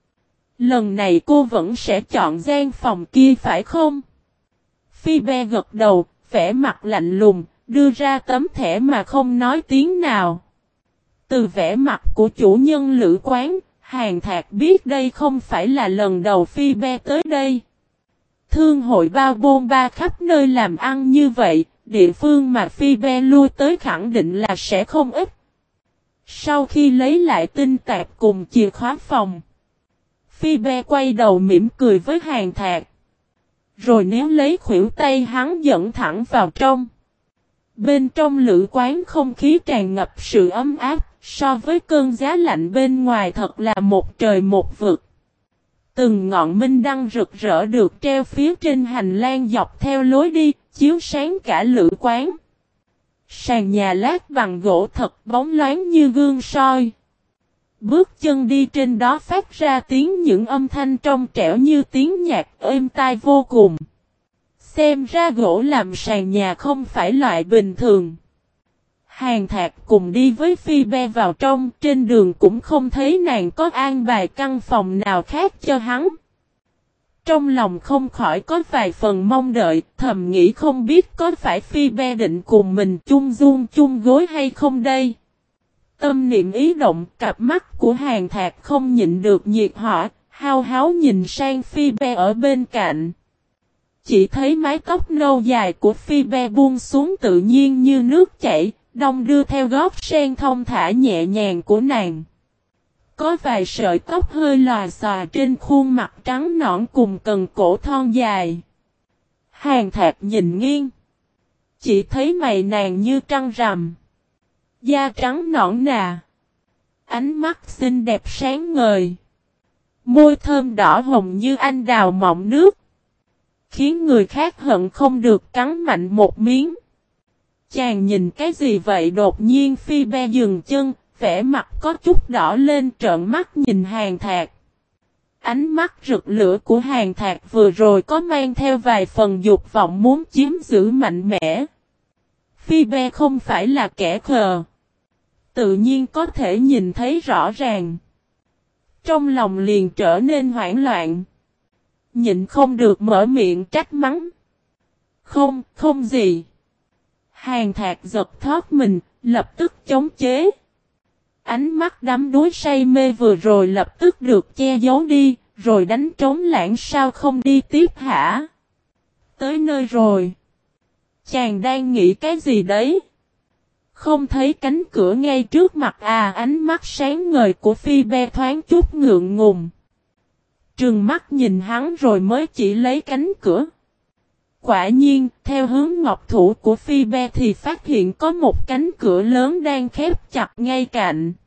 [SPEAKER 1] Lần này cô vẫn sẽ chọn gian phòng kia phải không? Phi-be gật đầu, vẻ mặt lạnh lùng, đưa ra tấm thẻ mà không nói tiếng nào. Từ vẻ mặt của chủ nhân lữ quán, Hàn Thạc biết đây không phải là lần đầu Phi-be tới đây. Thương hội bao bôn ba khắp nơi làm ăn như vậy, địa phương mà Phi-be lui tới khẳng định là sẽ không ít. Sau khi lấy lại tinh tạp cùng chìa khóa phòng, Phi-be quay đầu mỉm cười với Hàn Thạc. Rồi nếu lấy khuỷu tay hắn dẫn thẳng vào trong. Bên trong lữ quán không khí tràn ngập sự ấm áp, so với cơn giá lạnh bên ngoài thật là một trời một vực. Từng ngọn minh đăng rực rỡ được treo phía trên hành lang dọc theo lối đi, chiếu sáng cả lữ quán. Sàn nhà lát bằng gỗ thật bóng loáng như gương soi. Bước chân đi trên đó phát ra tiếng những âm thanh trong trẻo như tiếng nhạc êm tai vô cùng. Xem ra gỗ làm sàn nhà không phải loại bình thường. Hàn Thạc cùng đi với Phi-be vào trong, trên đường cũng không thấy nàng có an bài căn phòng nào khác cho hắn. Trong lòng không khỏi có vài phần mong đợi, thầm nghĩ không biết có phải Phi-be định cùng mình chung giường chung gối hay không đây. Tâm niệm ý động, cặp mắt của Hàn Thạc không nhịn được nhiệt hỏa, hao háo nhìn sang Phi-be ở bên cạnh. Chỉ thấy mái tóc nâu dài của Phi-be buông xuống tự nhiên như nước chảy, đong đưa theo gót sen thong thả nhẹ nhàng của nàng. Có vài sợi tóc hơi lòa xòa trên khuôn mặt trắng nõn cùng cần cổ thon dài. Hàn Thạc nhìn nghiêng. Chỉ thấy mày nàng như trăng rằm. Da trắng nõn nà. Ánh mắt xinh đẹp sáng ngời. Môi thơm đỏ hồng như anh đào mọng nước. Khiến người khác hận không được cắn mạnh một miếng. Chàng nhìn cái gì vậy? Đột nhiên Phi Be dừng chân, vẻ mặt có chút đỏ lên, trợn mắt nhìn Hàn Thạc. Ánh mắt rực lửa của Hàn Thạc vừa rồi có mang theo vài phần dục vọng muốn chiếm giữ mạnh mẽ. Phi Be không phải là kẻ khờ. Tự nhiên có thể nhìn thấy rõ ràng. Trong lòng liền trở nên hoảng loạn. Nhịn không được mở miệng trách mắng. Không, không gì. Hàn Thạc giật thoát mình, lập tức chống chế. Ánh mắt đắm đuối say mê vừa rồi lập tức được che giấu đi, rồi đánh trống lãng. Sao không đi tiếp hả? Tới nơi rồi. Chàng đang nghĩ cái gì đấy? Không thấy cánh cửa ngay trước mặt à? Ánh mắt sáng ngời của Phi Be thoáng chút ngượng ngùng. Trừng mắt nhìn hắn rồi mới chỉ lấy cánh cửa. Quả nhiên, theo hướng ngọc thủ của Phi Be thì phát hiện có một cánh cửa lớn đang khép chặt ngay cạnh.